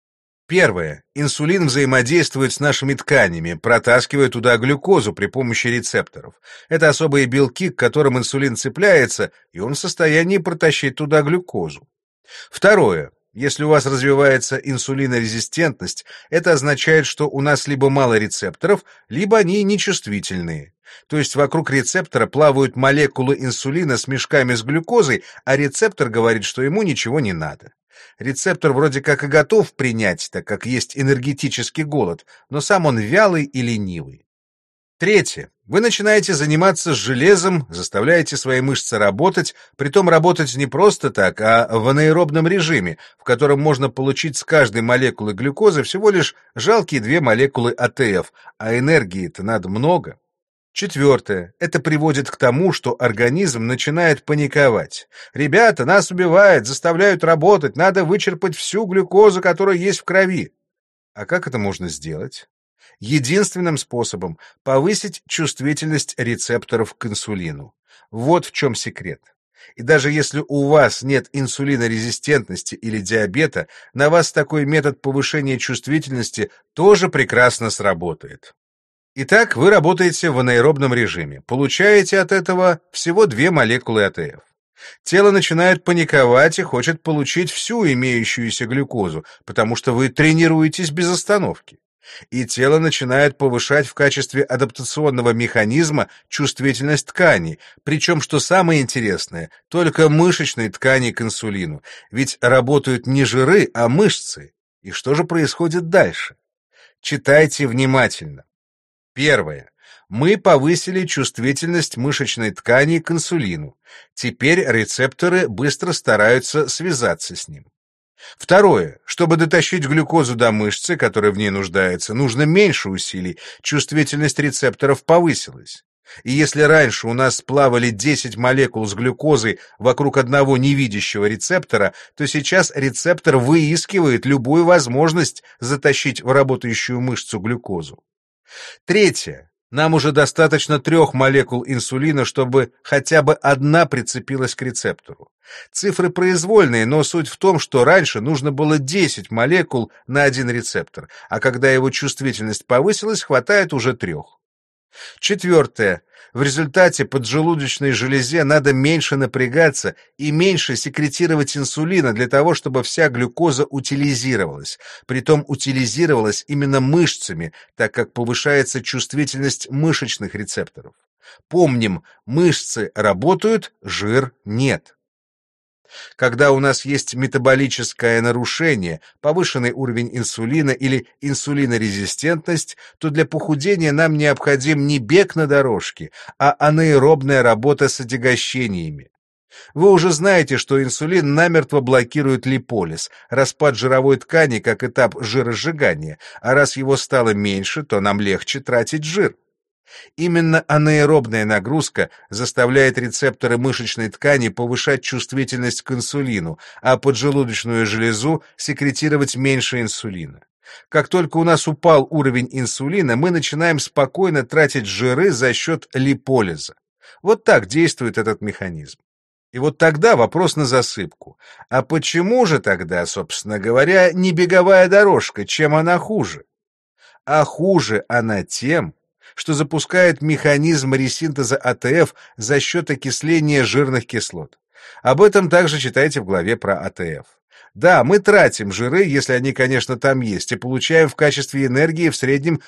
Первое. Инсулин взаимодействует с нашими тканями, протаскивая туда глюкозу при помощи рецепторов. Это особые белки, к которым инсулин цепляется, и он в состоянии протащить туда глюкозу. Второе. Если у вас развивается инсулинорезистентность, это означает, что у нас либо мало рецепторов, либо они нечувствительные. То есть вокруг рецептора плавают молекулы инсулина с мешками с глюкозой, а рецептор говорит, что ему ничего не надо. Рецептор вроде как и готов принять, так как есть энергетический голод, но сам он вялый и ленивый. Третье. Вы начинаете заниматься с железом, заставляете свои мышцы работать, притом работать не просто так, а в анаэробном режиме, в котором можно получить с каждой молекулы глюкозы всего лишь жалкие 2 молекулы АТФ, а энергии-то надо много. Четвертое. Это приводит к тому, что организм начинает паниковать. «Ребята, нас убивают, заставляют работать, надо вычерпать всю глюкозу, которая есть в крови». А как это можно сделать? Единственным способом — повысить чувствительность рецепторов к инсулину. Вот в чем секрет. И даже если у вас нет инсулинорезистентности или диабета, на вас такой метод повышения чувствительности тоже прекрасно сработает. Итак, вы работаете в анаэробном режиме, получаете от этого всего 2 молекулы АТФ. Тело начинает паниковать и хочет получить всю имеющуюся глюкозу, потому что вы тренируетесь без остановки. И тело начинает повышать в качестве адаптационного механизма чувствительность тканей, причем, что самое интересное, только мышечной ткани к инсулину, ведь работают не жиры, а мышцы. И что же происходит дальше? Читайте внимательно. Первое. Мы повысили чувствительность мышечной ткани к инсулину. Теперь рецепторы быстро стараются связаться с ним. Второе. Чтобы дотащить глюкозу до мышцы, которая в ней нуждается, нужно меньше усилий, чувствительность рецепторов повысилась. И если раньше у нас плавали 10 молекул с глюкозой вокруг одного невидящего рецептора, то сейчас рецептор выискивает любую возможность затащить в работающую мышцу глюкозу. Третье. Нам уже достаточно 3 молекул инсулина, чтобы хотя бы одна прицепилась к рецептору. Цифры произвольные, но суть в том, что раньше нужно было 10 молекул на один рецептор, а когда его чувствительность повысилась, хватает уже 3. Четвертое. В результате поджелудочной железе надо меньше напрягаться и меньше секретировать инсулина для того, чтобы вся глюкоза утилизировалась. Притом утилизировалась именно мышцами, так как повышается чувствительность мышечных рецепторов. Помним, мышцы работают, жир нет. Когда у нас есть метаболическое нарушение, повышенный уровень инсулина или инсулинорезистентность, то для похудения нам необходим не бег на дорожке, а анаэробная работа с отягощениями. Вы уже знаете, что инсулин намертво блокирует липолиз, распад жировой ткани как этап жиросжигания, а раз его стало меньше, то нам легче тратить жир. Именно анаэробная нагрузка заставляет рецепторы мышечной ткани повышать чувствительность к инсулину, а поджелудочную железу секретировать меньше инсулина. Как только у нас упал уровень инсулина, мы начинаем спокойно тратить жиры за счет липолиза. Вот так действует этот механизм. И вот тогда вопрос на засыпку. А почему же тогда, собственно говоря, не беговая дорожка, чем она хуже? А хуже она тем, что запускает механизм ресинтеза АТФ за счет окисления жирных кислот. Об этом также читайте в главе про АТФ. Да, мы тратим жиры, если они, конечно, там есть, и получаем в качестве энергии в среднем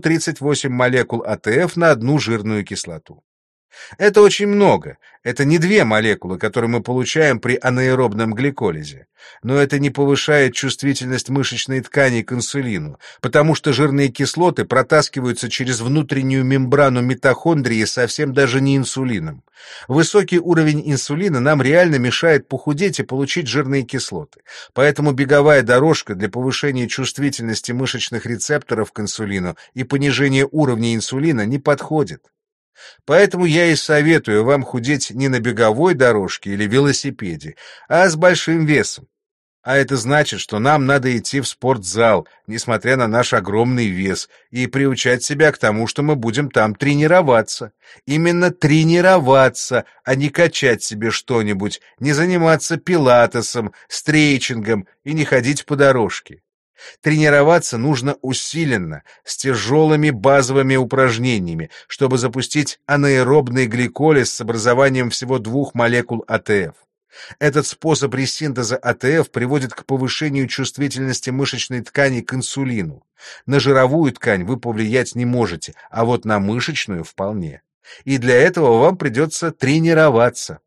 138 молекул АТФ на одну жирную кислоту. Это очень много. Это не 2 молекулы, которые мы получаем при анаэробном гликолизе. Но это не повышает чувствительность мышечной ткани к инсулину, потому что жирные кислоты протаскиваются через внутреннюю мембрану митохондрии совсем даже не инсулином. Высокий уровень инсулина нам реально мешает похудеть и получить жирные кислоты. Поэтому беговая дорожка для повышения чувствительности мышечных рецепторов к инсулину и понижения уровня инсулина не подходит. Поэтому я и советую вам худеть не на беговой дорожке или велосипеде, а с большим весом. А это значит, что нам надо идти в спортзал, несмотря на наш огромный вес, и приучать себя к тому, что мы будем там тренироваться. Именно тренироваться, а не качать себе что-нибудь, не заниматься пилатесом, стрейчингом и не ходить по дорожке. Тренироваться нужно усиленно, с тяжелыми базовыми упражнениями, чтобы запустить анаэробный гликолиз с образованием всего 2 молекул АТФ. Этот способ ресинтеза АТФ приводит к повышению чувствительности мышечной ткани к инсулину. На жировую ткань вы повлиять не можете, а вот на мышечную вполне. И для этого вам придется тренироваться.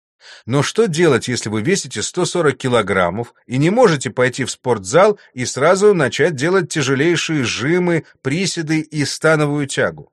Но что делать, если вы весите 140 килограммов и не можете пойти в спортзал и сразу начать делать тяжелейшие жимы, приседы и становую тягу?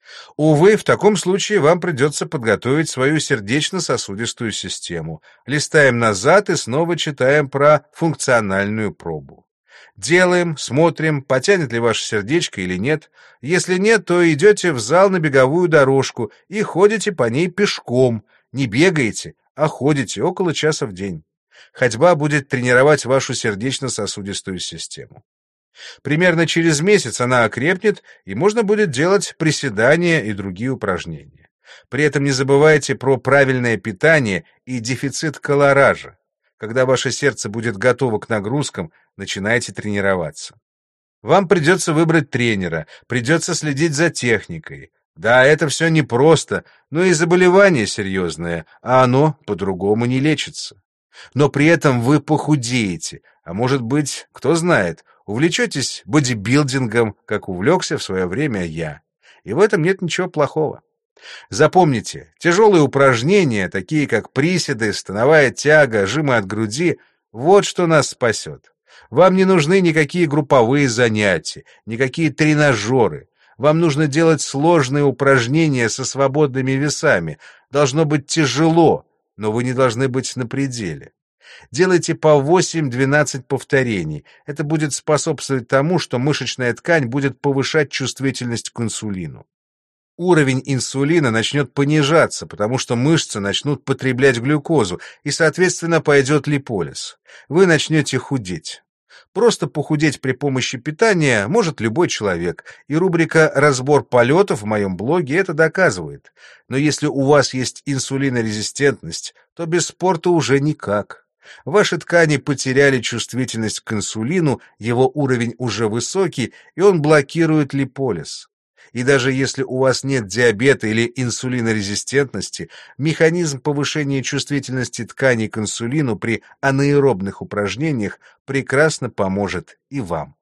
Увы, в таком случае вам придется подготовить свою сердечно-сосудистую систему. Листаем назад и снова читаем про функциональную пробу. Делаем, смотрим, потянет ли ваше сердечко или нет. Если нет, то идете в зал на беговую дорожку и ходите по ней пешком. Не бегаете, а ходите около часа в день. Ходьба будет тренировать вашу сердечно-сосудистую систему. Примерно через месяц она окрепнет, и можно будет делать приседания и другие упражнения. При этом не забывайте про правильное питание и дефицит колоража. Когда ваше сердце будет готово к нагрузкам, начинайте тренироваться. Вам придется выбрать тренера, придется следить за техникой. Да, это все непросто, но и заболевание серьезное, а оно по-другому не лечится. Но при этом вы похудеете, а может быть, кто знает, увлечетесь бодибилдингом, как увлекся в свое время я. И в этом нет ничего плохого. Запомните, тяжелые упражнения, такие как приседы, становая тяга, жимы от груди, вот что нас спасет. Вам не нужны никакие групповые занятия, никакие тренажеры. Вам нужно делать сложные упражнения со свободными весами. Должно быть тяжело, но вы не должны быть на пределе. Делайте по 8-12 повторений. Это будет способствовать тому, что мышечная ткань будет повышать чувствительность к инсулину. Уровень инсулина начнет понижаться, потому что мышцы начнут потреблять глюкозу, и, соответственно, пойдет липолиз. Вы начнете худеть. Просто похудеть при помощи питания может любой человек, и рубрика «Разбор полетов» в моем блоге это доказывает. Но если у вас есть инсулинорезистентность, то без спорта уже никак. Ваши ткани потеряли чувствительность к инсулину, его уровень уже высокий, и он блокирует липолиз. И даже если у вас нет диабета или инсулинорезистентности, механизм повышения чувствительности тканей к инсулину при анаэробных упражнениях прекрасно поможет и вам.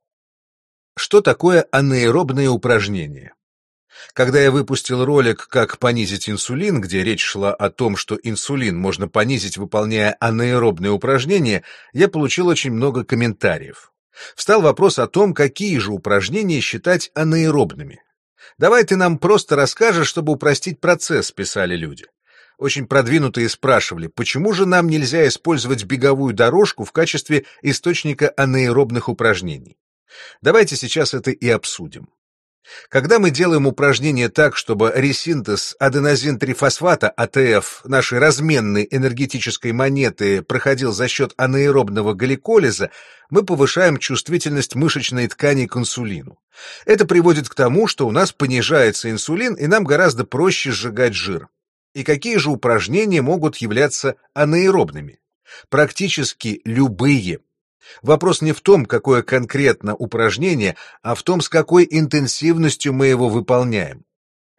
Что такое анаэробные упражнения? Когда я выпустил ролик «Как понизить инсулин», где речь шла о том, что инсулин можно понизить, выполняя анаэробные упражнения, я получил очень много комментариев. Встал вопрос о том, какие же упражнения считать анаэробными. «Давай ты нам просто расскажешь, чтобы упростить процесс», — писали люди. Очень продвинутые спрашивали, почему же нам нельзя использовать беговую дорожку в качестве источника анаэробных упражнений. Давайте сейчас это и обсудим. Когда мы делаем упражнение так, чтобы ресинтез аденозин-трифосфата, АТФ, нашей разменной энергетической монеты, проходил за счет анаэробного гликолиза, мы повышаем чувствительность мышечной ткани к инсулину. Это приводит к тому, что у нас понижается инсулин, и нам гораздо проще сжигать жир. И какие же упражнения могут являться анаэробными? Практически любые. Вопрос не в том, какое конкретно упражнение, а в том, с какой интенсивностью мы его выполняем.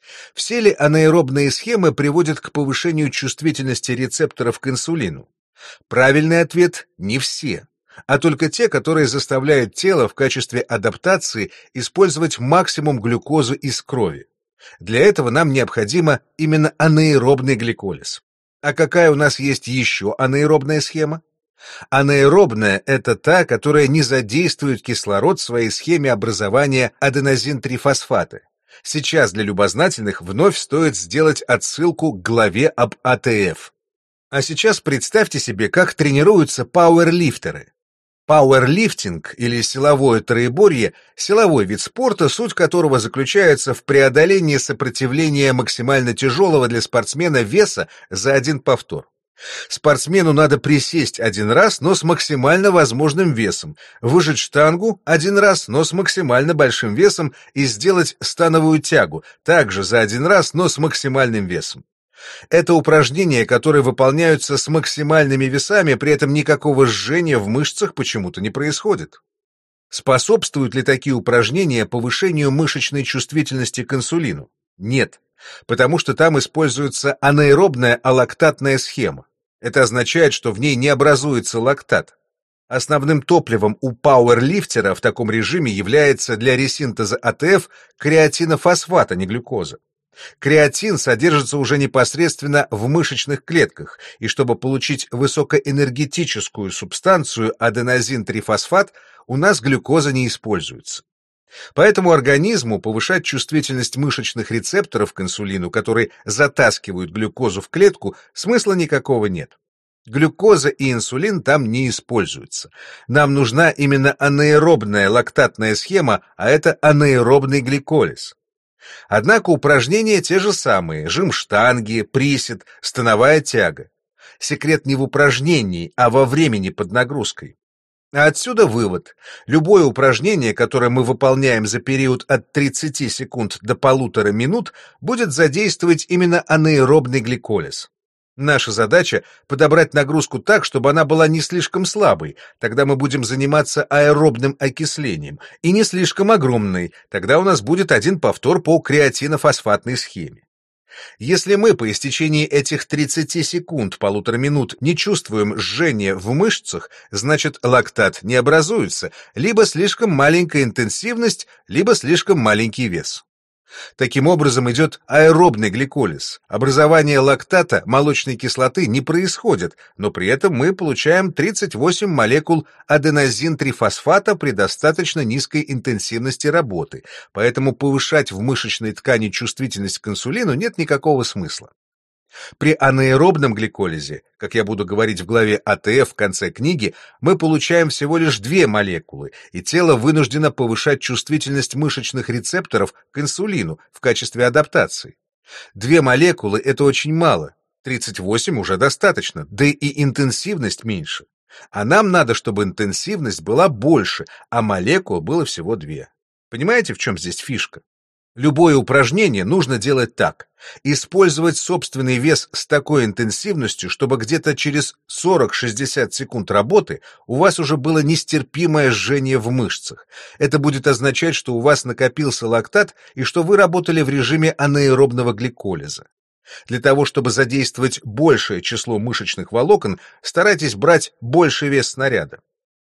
Все ли анаэробные схемы приводят к повышению чувствительности рецепторов к инсулину? Правильный ответ — не все, а только те, которые заставляют тело в качестве адаптации использовать максимум глюкозы из крови. Для этого нам необходимо именно анаэробный гликолиз. А какая у нас есть еще анаэробная схема? Анаэробная — это та, которая не задействует кислород в своей схеме образования аденозин-трифосфата. Сейчас для любознательных вновь стоит сделать отсылку к главе об АТФ. А сейчас представьте себе, как тренируются пауэрлифтеры. Пауэрлифтинг или силовое троеборье — силовой вид спорта, суть которого заключается в преодолении сопротивления максимально тяжелого для спортсмена веса за один повтор. Спортсмену надо присесть один раз, но с максимально возможным весом, выжать штангу один раз, но с максимально большим весом и сделать становую тягу, также за один раз, но с максимальным весом. Это упражнения, которые выполняются с максимальными весами, при этом никакого жжения в мышцах почему-то не происходит. Способствуют ли такие упражнения повышению мышечной чувствительности к инсулину? Нет, потому что там используется анаэробная алактатная схема. Это означает, что в ней не образуется лактат. Основным топливом у пауэрлифтера в таком режиме является для ресинтеза АТФ креатинофосфат, а не глюкоза. Креатин содержится уже непосредственно в мышечных клетках, и чтобы получить высокоэнергетическую субстанцию аденозин-трифосфат, у нас глюкоза не используется. Поэтому организму повышать чувствительность мышечных рецепторов к инсулину, которые затаскивают глюкозу в клетку, смысла никакого нет. Глюкоза и инсулин там не используются. Нам нужна именно анаэробная лактатная схема, а это анаэробный гликолиз. Однако упражнения те же самые: жим штанги, присед, становая тяга. Секрет не в упражнении, а во времени под нагрузкой. А отсюда вывод: любое упражнение, которое мы выполняем за период от 30 секунд до 1,5 минут, будет задействовать именно анаэробный гликолиз. Наша задача — подобрать нагрузку так, чтобы она была не слишком слабой, тогда мы будем заниматься аэробным окислением, и не слишком огромной, тогда у нас будет один повтор по креатинофосфатной схеме. Если мы по истечении этих 30 секунд, 1,5 минут, не чувствуем жжения в мышцах, значит лактат не образуется, либо слишком маленькая интенсивность, либо слишком маленький вес. Таким образом идет аэробный гликолиз. Образование лактата, молочной кислоты, не происходит, но при этом мы получаем 38 молекул аденозин-трифосфата при достаточно низкой интенсивности работы, поэтому повышать в мышечной ткани чувствительность к инсулину нет никакого смысла. При анаэробном гликолизе, как я буду говорить в главе АТФ в конце книги, мы получаем всего лишь 2 молекулы, и тело вынуждено повышать чувствительность мышечных рецепторов к инсулину в качестве адаптации. 2 молекулы — это очень мало, 38 уже достаточно, да и интенсивность меньше. А нам надо, чтобы интенсивность была больше, а молекул было всего 2. Понимаете, в чем здесь фишка? Любое упражнение нужно делать так: использовать собственный вес с такой интенсивностью, чтобы где-то через 40-60 секунд работы у вас уже было нестерпимое жжение в мышцах. Это будет означать, что у вас накопился лактат и что вы работали в режиме анаэробного гликолиза. Для того, чтобы задействовать большее число мышечных волокон, старайтесь брать больший вес снаряда.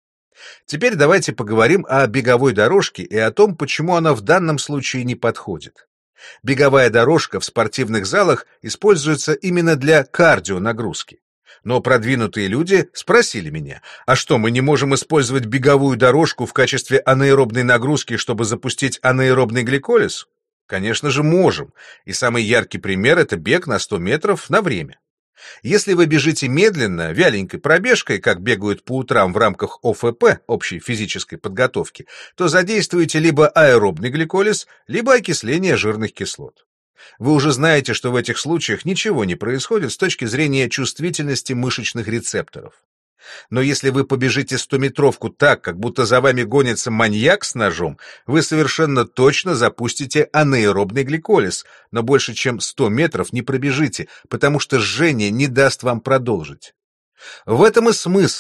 Теперь давайте поговорим о беговой дорожке и о том, почему она в данном случае не подходит. Беговая дорожка в спортивных залах используется именно для кардионагрузки. Но продвинутые люди спросили меня: а что, мы не можем использовать беговую дорожку в качестве анаэробной нагрузки, чтобы запустить анаэробный гликолиз? Конечно же, можем. И самый яркий пример — это бег на 100 метров на время. Если вы бежите медленно, вяленькой пробежкой, как бегают по утрам в рамках ОФП, общей физической подготовки, то задействуете либо аэробный гликолиз, либо окисление жирных кислот. Вы уже знаете, что в этих случаях ничего не происходит с точки зрения чувствительности мышечных рецепторов. Но если вы побежите 100-метровку так, как будто за вами гонится маньяк с ножом, вы совершенно точно запустите анаэробный гликолиз, но больше чем 100 метров не пробежите, потому что жжение не даст вам продолжить. В этом и смысл.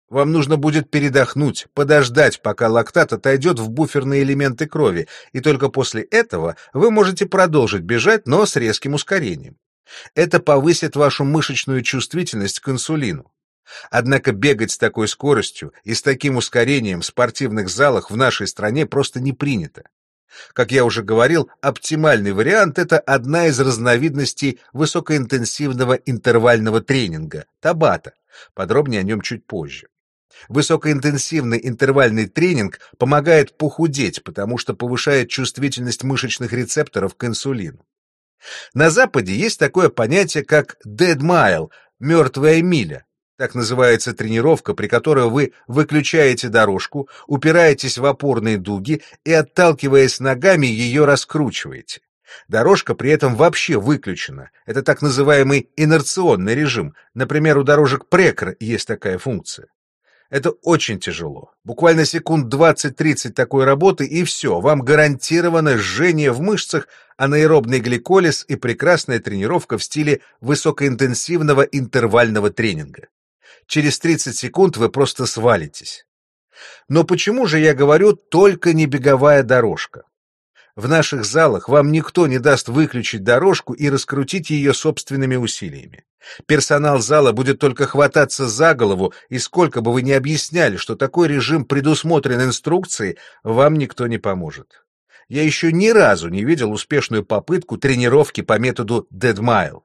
Вам нужно будет передохнуть, подождать, пока лактат отойдет в буферные элементы крови, и только после этого вы можете продолжить бежать, но с резким ускорением. Это повысит вашу мышечную чувствительность к инсулину. Однако бегать с такой скоростью и с таким ускорением в спортивных залах в нашей стране просто не принято. Как я уже говорил, оптимальный вариант — это одна из разновидностей высокоинтенсивного интервального тренинга — табата. Подробнее о нем чуть позже. Высокоинтенсивный интервальный тренинг помогает похудеть, потому что повышает чувствительность мышечных рецепторов к инсулину. На Западе есть такое понятие, как dead mile — мертвая миля. Так называется тренировка, при которой вы выключаете дорожку, упираетесь в опорные дуги и, отталкиваясь ногами, ее раскручиваете. Дорожка при этом вообще выключена. Это так называемый инерционный режим. Например, у дорожек Прекр есть такая функция. Это очень тяжело. Буквально секунд 20-30 такой работы, и все, вам гарантировано жжение в мышцах, анаэробный гликолиз и прекрасная тренировка в стиле высокоинтенсивного интервального тренинга. Через 30 секунд вы просто свалитесь. Но почему же я говорю только не беговая дорожка? В наших залах вам никто не даст выключить дорожку и раскрутить ее собственными усилиями. Персонал зала будет только хвататься за голову, и сколько бы вы ни объясняли, что такой режим предусмотрен инструкцией, вам никто не поможет. Я еще ни разу не видел успешную попытку тренировки по методу Dead Mile.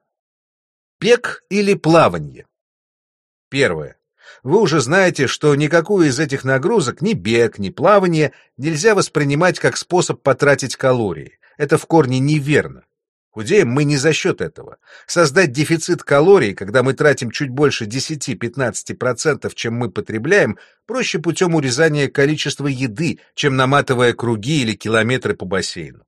Бег или плавание? Первое. Вы уже знаете, что никакую из этих нагрузок, ни бег, ни плавание, нельзя воспринимать как способ потратить калории. Это в корне неверно. Худеем мы не за счет этого. Создать дефицит калорий, когда мы тратим чуть больше 10-15%, чем мы потребляем, проще путем урезания количества еды, чем наматывая круги или километры по бассейну.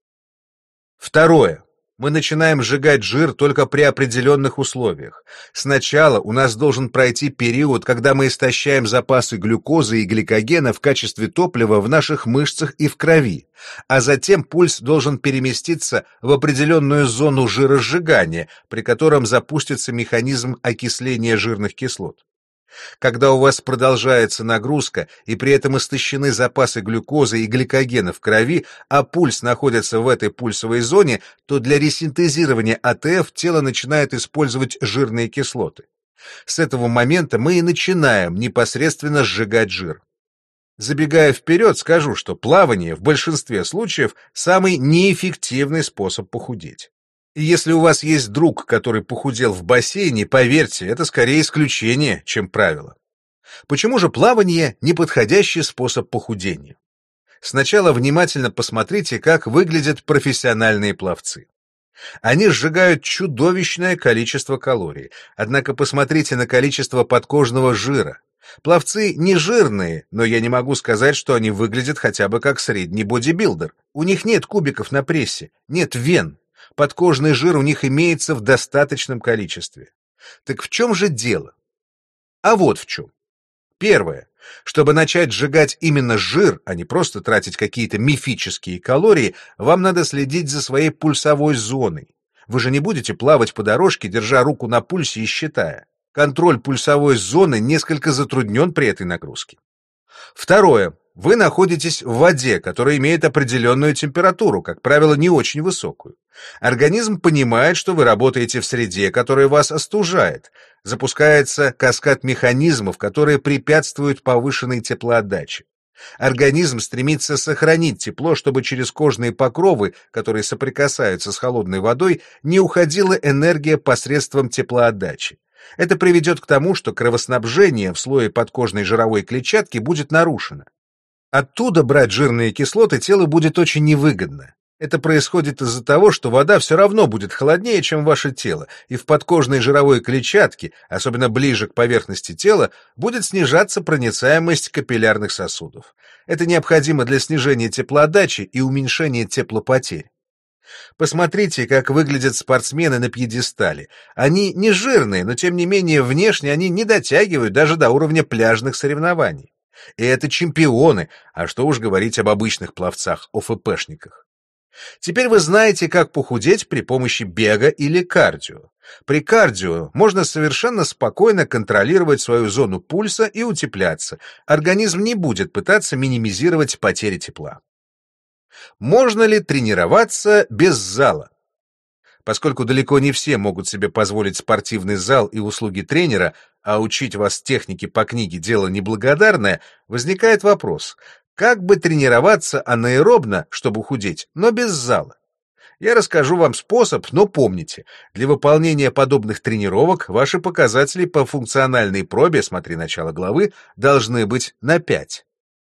Второе. Мы начинаем сжигать жир только при определенных условиях. Сначала у нас должен пройти период, когда мы истощаем запасы глюкозы и гликогена в качестве топлива в наших мышцах и в крови, а затем пульс должен переместиться в определенную зону жиросжигания, при котором запустится механизм окисления жирных кислот. Когда у вас продолжается нагрузка и при этом истощены запасы глюкозы и гликогена в крови, а пульс находится в этой пульсовой зоне, то для ресинтезирования АТФ тело начинает использовать жирные кислоты. С этого момента мы и начинаем непосредственно сжигать жир. Забегая вперед, скажу, что плавание в большинстве случаев самый неэффективный способ похудеть. И если у вас есть друг, который похудел в бассейне, поверьте, это скорее исключение, чем правило. Почему же плавание — неподходящий способ похудения? Сначала внимательно посмотрите, как выглядят профессиональные пловцы. Они сжигают чудовищное количество калорий, однако посмотрите на количество подкожного жира. Пловцы не жирные, но я не могу сказать, что они выглядят хотя бы как средний бодибилдер. У них нет кубиков на прессе, нет вен. Подкожный жир у них имеется в достаточном количестве. Так в чем же дело? А вот в чем. Первое. Чтобы начать сжигать именно жир, а не просто тратить какие-то мифические калории, вам надо следить за своей пульсовой зоной. Вы же не будете плавать по дорожке, держа руку на пульсе и считая. Контроль пульсовой зоны несколько затруднен при этой нагрузке. Второе. Вы находитесь в воде, которая имеет определенную температуру, как правило, не очень высокую. Организм понимает, что вы работаете в среде, которая вас остужает. Запускается каскад механизмов, которые препятствуют повышенной теплоотдаче. Организм стремится сохранить тепло, чтобы через кожные покровы, которые соприкасаются с холодной водой, не уходила энергия посредством теплоотдачи. Это приведет к тому, что кровоснабжение в слое подкожной жировой клетчатки будет нарушено. Оттуда брать жирные кислоты телу будет очень невыгодно. Это происходит из-за того, что вода все равно будет холоднее, чем ваше тело, и в подкожной жировой клетчатке, особенно ближе к поверхности тела, будет снижаться проницаемость капиллярных сосудов. Это необходимо для снижения теплоотдачи и уменьшения теплопотерь. Посмотрите, как выглядят спортсмены на пьедестале. Они не жирные, но тем не менее внешне они не дотягивают даже до уровня пляжных соревнований. И это чемпионы, а что уж говорить об обычных пловцах, ОФПшниках. Теперь вы знаете, как похудеть при помощи бега или кардио. При кардио можно совершенно спокойно контролировать свою зону пульса и утепляться. Организм не будет пытаться минимизировать потери тепла. Можно ли тренироваться без зала? Поскольку далеко не все могут себе позволить спортивный зал и услуги тренера, а учить вас технике по книге дело неблагодарное, возникает вопрос: как бы тренироваться анаэробно, чтобы худеть, но без зала? Я расскажу вам способ, но помните, для выполнения подобных тренировок ваши показатели по функциональной пробе, смотри начало главы, должны быть на 5.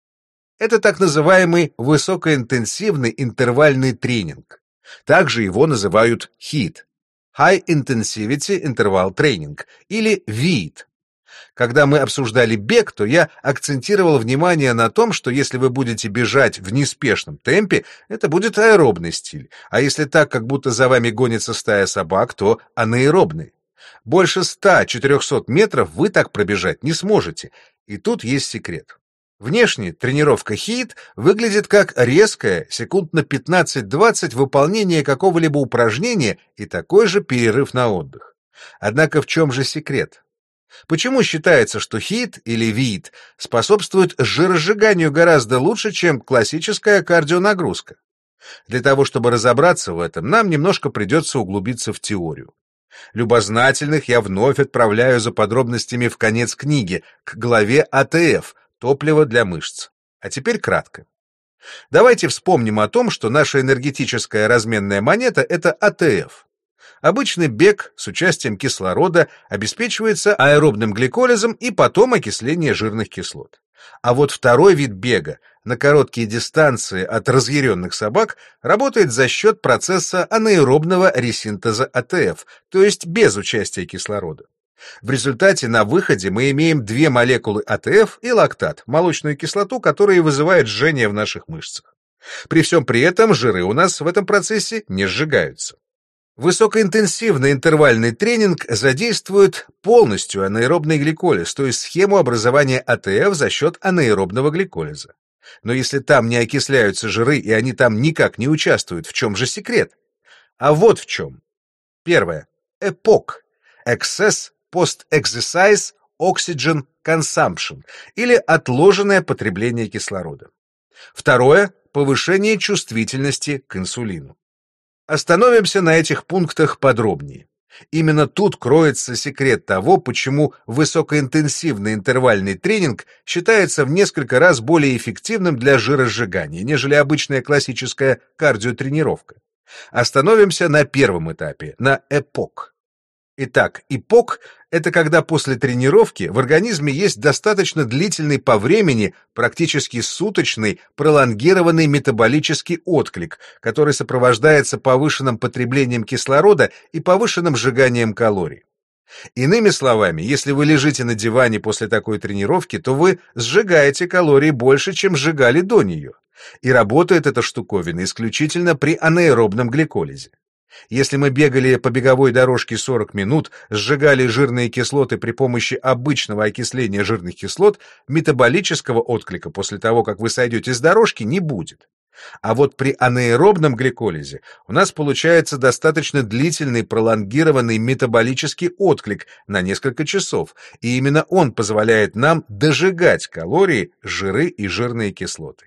Это так называемый высокоинтенсивный интервальный тренинг. Также его называют HIIT – High Intensity Interval Training, или VIIT. Когда мы обсуждали бег, то я акцентировал внимание на том, что если вы будете бежать в неспешном темпе, это будет аэробный стиль, а если так, как будто за вами гонится стая собак, то анаэробный. Больше 100-400 метров вы так пробежать не сможете, и тут есть секрет. Внешне тренировка HIIT выглядит как резкое, секунд на 15-20 выполнение какого-либо упражнения и такой же перерыв на отдых. Однако в чем же секрет? Почему считается, что HIIT или VIIT способствует жиросжиганию гораздо лучше, чем классическая кардионагрузка? Для того, чтобы разобраться в этом, нам немножко придется углубиться в теорию. Любознательных я вновь отправляю за подробностями в конец книги, к главе АТФ – топливо для мышц. А теперь кратко. Давайте вспомним о том, что наша энергетическая разменная монета – это АТФ. Обычный бег с участием кислорода обеспечивается аэробным гликолизом и потом окисление жирных кислот. А вот второй вид бега на короткие дистанции от разъяренных собак работает за счет процесса анаэробного ресинтеза АТФ, то есть без участия кислорода. В результате на выходе мы имеем две молекулы АТФ и лактат, молочную кислоту, которые вызывают жжение в наших мышцах. При всем при этом жиры у нас в этом процессе не сжигаются. Высокоинтенсивный интервальный тренинг задействует полностью анаэробный гликолиз, то есть схему образования АТФ за счет анаэробного гликолиза. Но если там не окисляются жиры и они там никак не участвуют, в чем же секрет? А вот в чем. Первое. EPOC – Excess Post-Exercise Oxygen Consumption, или отложенное потребление кислорода. Второе – повышение чувствительности к инсулину. Остановимся на этих пунктах подробнее. Именно тут кроется секрет того, почему высокоинтенсивный интервальный тренинг считается в несколько раз более эффективным для жиросжигания, нежели обычная классическая кардиотренировка. Остановимся на первом этапе, на EPOC. Итак, EPOC – это когда после тренировки в организме есть достаточно длительный по времени, практически суточный, пролонгированный метаболический отклик, который сопровождается повышенным потреблением кислорода и повышенным сжиганием калорий. Иными словами, если вы лежите на диване после такой тренировки, то вы сжигаете калорий больше, чем сжигали до нее. И работает эта штуковина исключительно при анаэробном гликолизе. Если мы бегали по беговой дорожке 40 минут, сжигали жирные кислоты при помощи обычного окисления жирных кислот, метаболического отклика после того, как вы сойдете с дорожки, не будет. А вот при анаэробном гликолизе у нас получается достаточно длительный пролонгированный метаболический отклик на несколько часов, и именно он позволяет нам дожигать калории, жиры и жирные кислоты.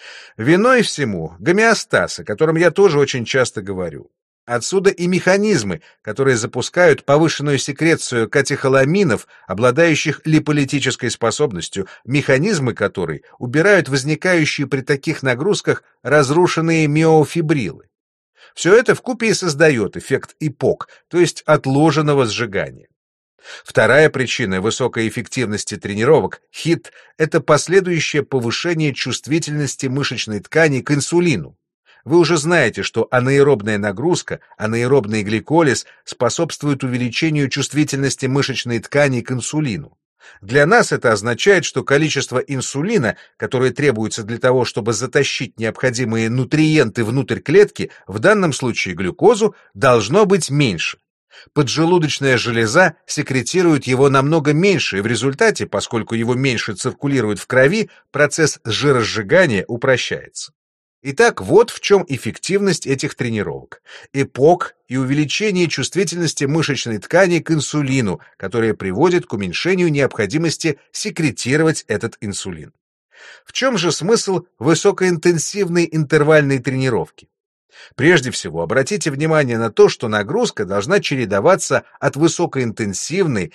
Виной всему гомеостаз, о котором я тоже очень часто говорю. Отсюда и механизмы, которые запускают повышенную секрецию катехоламинов, обладающих липолитической способностью, механизмы которой убирают возникающие при таких нагрузках разрушенные миофибрилы. Все это вкупе и создает эффект EPOC, то есть отложенного сжигания. Вторая причина высокой эффективности тренировок HIIT – это последующее повышение чувствительности мышечной ткани к инсулину. Вы уже знаете, что анаэробная нагрузка, анаэробный гликолиз способствует увеличению чувствительности мышечной ткани к инсулину. Для нас это означает, что количество инсулина, которое требуется для того, чтобы затащить необходимые нутриенты внутрь клетки, в данном случае глюкозу, должно быть меньше. Поджелудочная железа секретирует его намного меньше, и в результате, поскольку его меньше циркулирует в крови, процесс жиросжигания упрощается. Итак, вот в чем эффективность этих тренировок. ЭПОК и увеличение чувствительности мышечной ткани к инсулину, которое приводит к уменьшению необходимости секретировать этот инсулин. В чем же смысл высокоинтенсивной интервальной тренировки? Прежде всего, обратите внимание на то, что нагрузка должна чередоваться от высокоинтенсивной,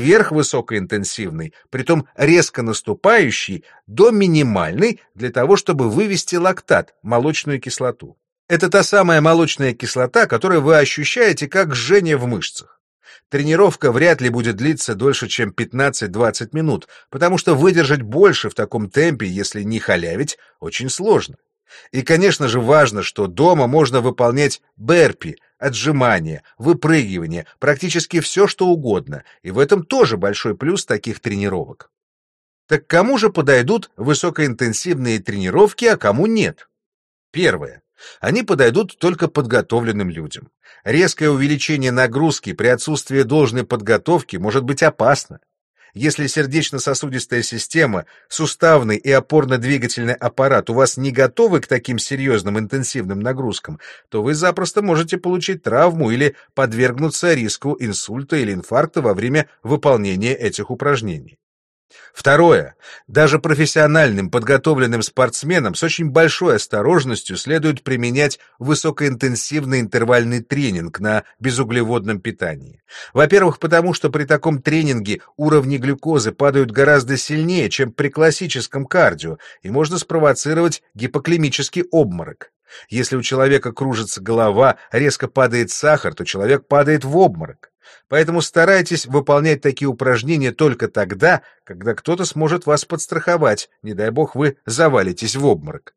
сверхвысокоинтенсивной, притом резко наступающей, до минимальной для того, чтобы вывести лактат, молочную кислоту. Это та самая молочная кислота, которую вы ощущаете как жжение в мышцах. Тренировка вряд ли будет длиться дольше, чем 15-20 минут, потому что выдержать больше в таком темпе, если не халявить, очень сложно. И, конечно же, важно, что дома можно выполнять бёрпи, отжимания, выпрыгивания, практически все, что угодно, и в этом тоже большой плюс таких тренировок. Так кому же подойдут высокоинтенсивные тренировки, а кому нет? Первое. Они подойдут только подготовленным людям. Резкое увеличение нагрузки при отсутствии должной подготовки может быть опасно. Если сердечно-сосудистая система, суставный и опорно-двигательный аппарат у вас не готовы к таким серьезным интенсивным нагрузкам, то вы запросто можете получить травму или подвергнуться риску инсульта или инфаркта во время выполнения этих упражнений. Второе. Даже профессиональным подготовленным спортсменам с очень большой осторожностью следует применять высокоинтенсивный интервальный тренинг на безуглеводном питании. Во-первых, потому что при таком тренинге уровни глюкозы падают гораздо сильнее, чем при классическом кардио, и можно спровоцировать гипоклемический обморок. Если у человека кружится голова, резко падает сахар, то человек падает в обморок. Поэтому старайтесь выполнять такие упражнения только тогда, когда кто-то сможет вас подстраховать, не дай бог вы завалитесь в обморок.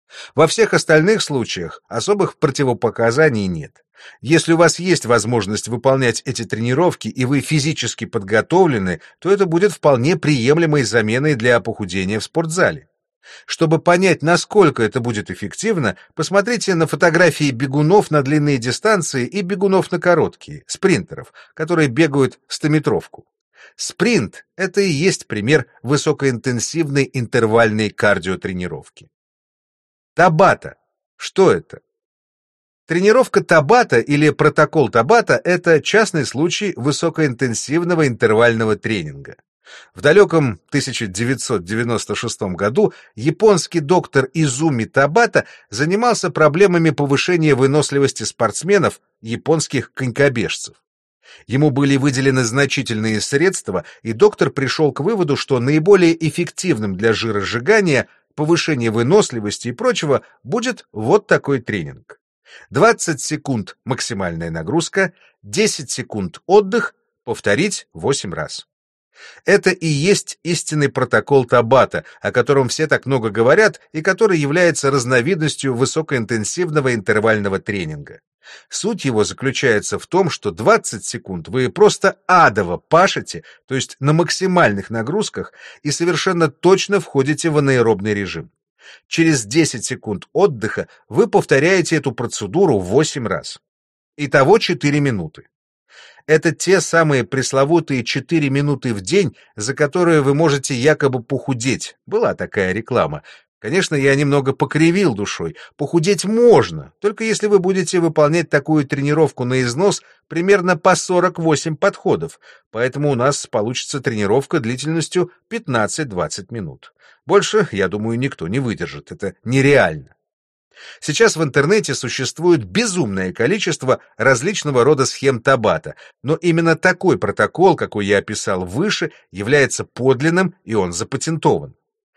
Во всех остальных случаях особых противопоказаний нет. Если у вас есть возможность выполнять эти тренировки и вы физически подготовлены, то это будет вполне приемлемой заменой для похудения в спортзале. Чтобы понять, насколько это будет эффективно, посмотрите на фотографии бегунов на длинные дистанции и бегунов на короткие, спринтеров, которые бегают 100-метровку. Спринт — это и есть пример высокоинтенсивной интервальной кардиотренировки. Табата. Что это? Тренировка Табата или протокол Табата — это частный случай высокоинтенсивного интервального тренинга. В далеком 1996 году японский доктор Изуми Табата занимался проблемами повышения выносливости спортсменов, японских конькобежцев. Ему были выделены значительные средства, и доктор пришел к выводу, что наиболее эффективным для жиросжигания, повышения выносливости и прочего будет вот такой тренинг. 20 секунд максимальная нагрузка, 10 секунд отдых, повторить 8 раз. Это и есть истинный протокол Табата, о котором все так много говорят и который является разновидностью высокоинтенсивного интервального тренинга. Суть его заключается в том, что 20 секунд вы просто адово пашете, то есть на максимальных нагрузках, и совершенно точно входите в анаэробный режим. Через 10 секунд отдыха вы повторяете эту процедуру 8 раз. Итого 4 минуты. Это те самые пресловутые 4 минуты в день, за которые вы можете якобы похудеть. Была такая реклама. Конечно, я немного покривил душой. Похудеть можно, только если вы будете выполнять такую тренировку на износ примерно по 48 подходов. Поэтому у нас получится тренировка длительностью 15-20 минут. Больше, я думаю, никто не выдержит. Это нереально. Сейчас в интернете существует безумное количество различного рода схем Табата, но именно такой протокол, какой я описал выше, является подлинным, и он запатентован.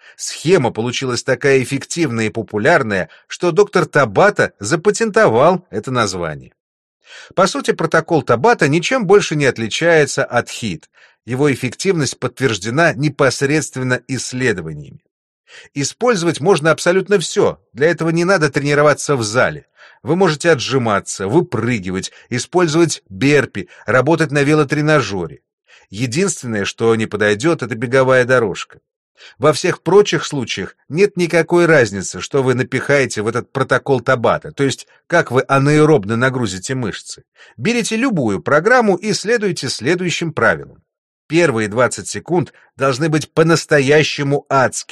Схема получилась такая эффективная и популярная, что доктор Табата запатентовал это название. По сути, протокол Табата ничем больше не отличается от HIIT. Его эффективность подтверждена непосредственно исследованиями. Использовать можно абсолютно все. Для этого не надо тренироваться в зале. Вы можете отжиматься, выпрыгивать, использовать бёрпи, работать на велотренажере. Единственное, что не подойдет, это беговая дорожка. Во всех прочих случаях нет никакой разницы, что вы напихаете в этот протокол Табата, то есть как вы анаэробно нагрузите мышцы. Берите любую программу и следуйте следующим правилам. Первые 20 секунд должны быть по-настоящему адскими.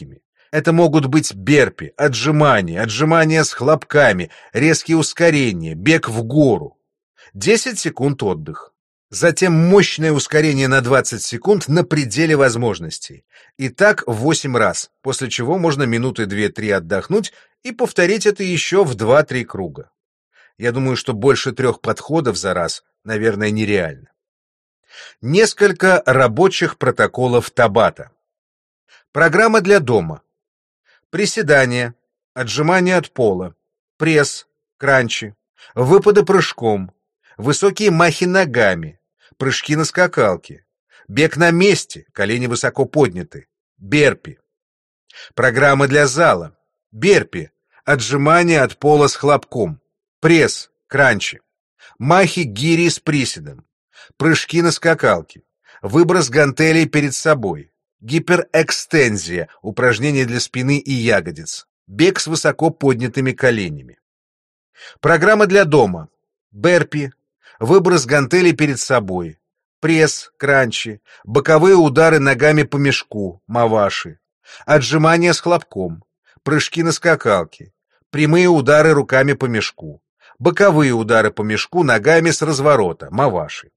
Это могут быть берпи, отжимания с хлопками, резкие ускорения, бег в гору. 10 секунд отдых. Затем мощное ускорение на 20 секунд на пределе возможностей. И так 8 раз, после чего можно минуты 2-3 отдохнуть и повторить это еще в 2-3 круга. Я думаю, что больше 3 подходов за раз, наверное, нереально. Несколько рабочих протоколов Табата. Программа для дома. Приседания, отжимания от пола, пресс, кранчи, выпады прыжком, высокие махи ногами, прыжки на скакалке, бег на месте, колени высоко подняты, берпи. Программа для зала. Берпи, отжимания от пола с хлопком, пресс, кранчи, махи гири с приседом, прыжки на скакалке, выброс гантелей перед собой, гиперэкстензия, упражнения для спины и ягодиц, бег с высоко поднятыми коленями. Программа для дома. Берпи, выброс гантелей перед собой, пресс, кранчи, боковые удары ногами по мешку, маваши, отжимания с хлопком, прыжки на скакалке, прямые удары руками по мешку, боковые удары по мешку ногами с разворота, маваши.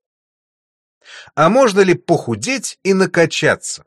А можно ли похудеть и накачаться?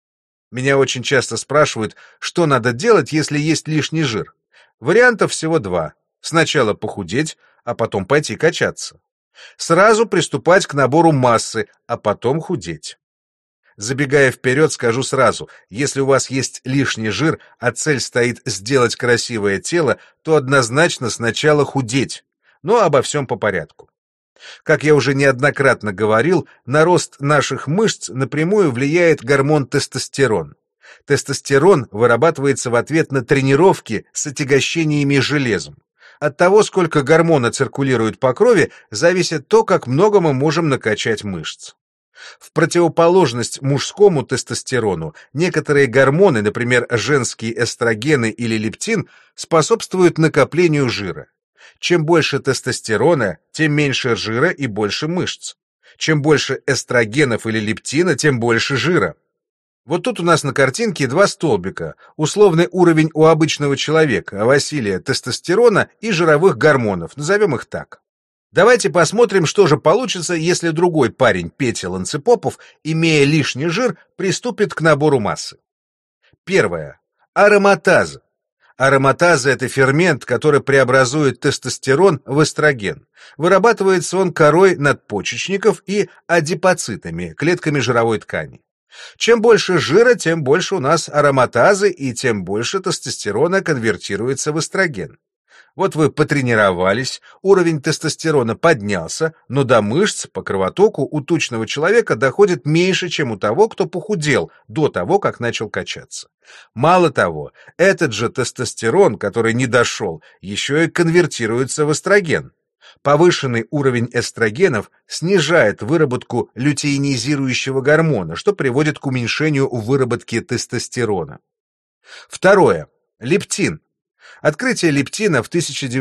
Меня очень часто спрашивают, что надо делать, если есть лишний жир. Вариантов всего 2. Сначала похудеть, а потом пойти качаться. Сразу приступать к набору массы, а потом худеть. Забегая вперед, скажу сразу, если у вас есть лишний жир, а цель стоит сделать красивое тело, то однозначно сначала худеть, но обо всем по порядку. Как я уже неоднократно говорил, на рост наших мышц напрямую влияет гормон тестостерон. Тестостерон вырабатывается в ответ на тренировки с отягощениями железом. От того, сколько гормона циркулирует по крови, зависит то, как много мы можем накачать мышц. В противоположность мужскому тестостерону, некоторые гормоны, например, женские эстрогены или лептин, способствуют накоплению жира. Чем больше тестостерона, тем меньше жира и больше мышц. Чем больше эстрогенов или лептина, тем больше жира. Вот тут у нас на картинке 2 столбика, условный уровень у обычного человека, а Василия тестостерона и жировых гормонов, назовем их так. Давайте посмотрим, что же получится, если другой парень, Петя Ланцепопов, имея лишний жир, приступит к набору массы. Первое. Ароматаза. Ароматаза — это фермент, который преобразует тестостерон в эстроген. Вырабатывается он корой надпочечников и адипоцитами, клетками жировой ткани. Чем больше жира, тем больше у нас ароматазы, и тем больше тестостерона конвертируется в эстроген. Вот вы потренировались, уровень тестостерона поднялся, но до мышц по кровотоку у тучного человека доходит меньше, чем у того, кто похудел до того, как начал качаться. Мало того, этот же тестостерон, который не дошел, еще и конвертируется в эстроген. Повышенный уровень эстрогенов снижает выработку лютеинизирующего гормона, что приводит к уменьшению выработки тестостерона. Второе. Лептин. Открытие лептина в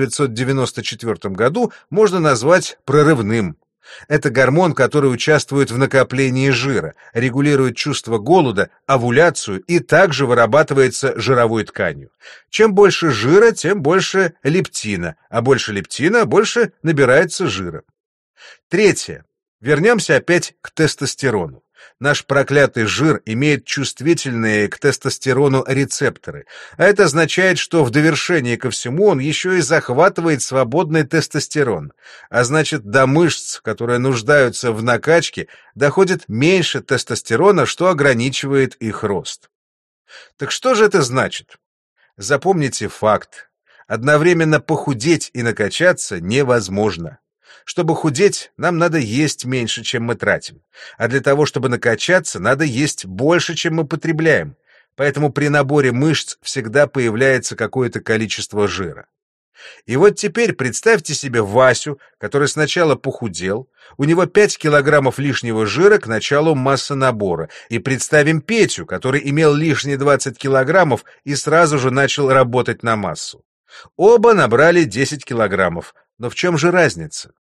1994 году можно назвать прорывным. Это гормон, который участвует в накоплении жира, регулирует чувство голода, овуляцию и также вырабатывается жировой тканью. Чем больше жира, тем больше лептина, а больше лептина, больше набирается жира. Третье. Вернемся опять к тестостерону. Наш проклятый жир имеет чувствительные к тестостерону рецепторы, а это означает, что в довершение ко всему он еще и захватывает свободный тестостерон, а значит, до мышц, которые нуждаются в накачке, доходит меньше тестостерона, что ограничивает их рост. Так что же это значит? Запомните факт. Одновременно похудеть и накачаться невозможно. Чтобы худеть, нам надо есть меньше, чем мы тратим. А для того, чтобы накачаться, надо есть больше, чем мы потребляем. Поэтому при наборе мышц всегда появляется какое-то количество жира. И вот теперь представьте себе Васю, который сначала похудел, у него 5 килограммов лишнего жира к началу массонабора, и представим Петю, который имел лишние 20 килограммов и сразу же начал работать на массу. Оба набрали 10 килограммов, но в чем же разница?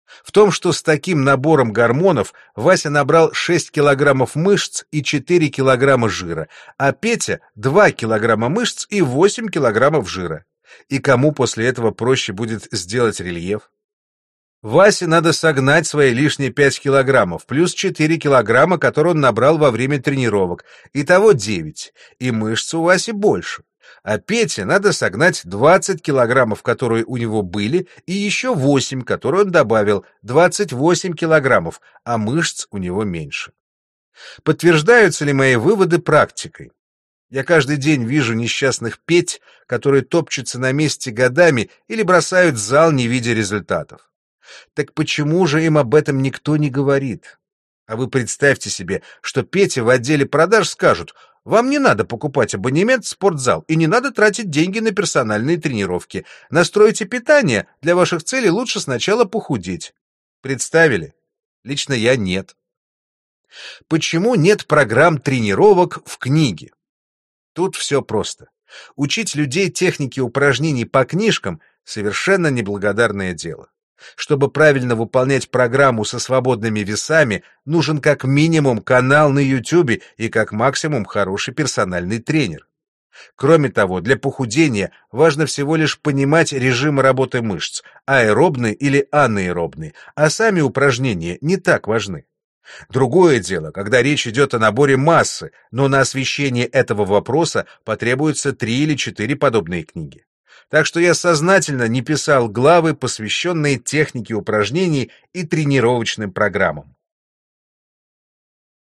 В том, что с таким набором гормонов Вася набрал 6 килограммов мышц и 4 килограмма жира, а Петя 2 килограмма мышц и 8 килограммов жира. И кому после этого проще будет сделать рельеф? Васе надо согнать свои лишние 5 килограммов, плюс 4 килограмма, которые он набрал во время тренировок. Итого 9. И мышц у Васи больше. А Пете надо согнать 20 килограммов, которые у него были, и еще 8, которые он добавил, 28 килограммов, а мышц у него меньше. Подтверждаются ли мои выводы практикой? Я каждый день вижу несчастных Петь, которые топчутся на месте годами или бросают зал, не видя результатов. Так почему же им об этом никто не говорит? А вы представьте себе, что Пете в отделе продаж скажут: вам не надо покупать абонемент в спортзал и не надо тратить деньги на персональные тренировки. Настройте питание, для ваших целей лучше сначала похудеть. Представили? Лично я нет. Почему нет программ тренировок в книге? Тут все просто. Учить людей технике упражнений по книжкам — совершенно неблагодарное дело. Чтобы правильно выполнять программу со свободными весами, нужен как минимум канал на YouTube и как максимум хороший персональный тренер. Кроме того, для похудения важно всего лишь понимать режим работы мышц, аэробный или анаэробный, а сами упражнения не так важны. Другое дело, когда речь идет о наборе массы, но на освещение этого вопроса потребуется 3 или 4 подобные книги. Так что я сознательно не писал главы, посвященные технике упражнений и тренировочным программам.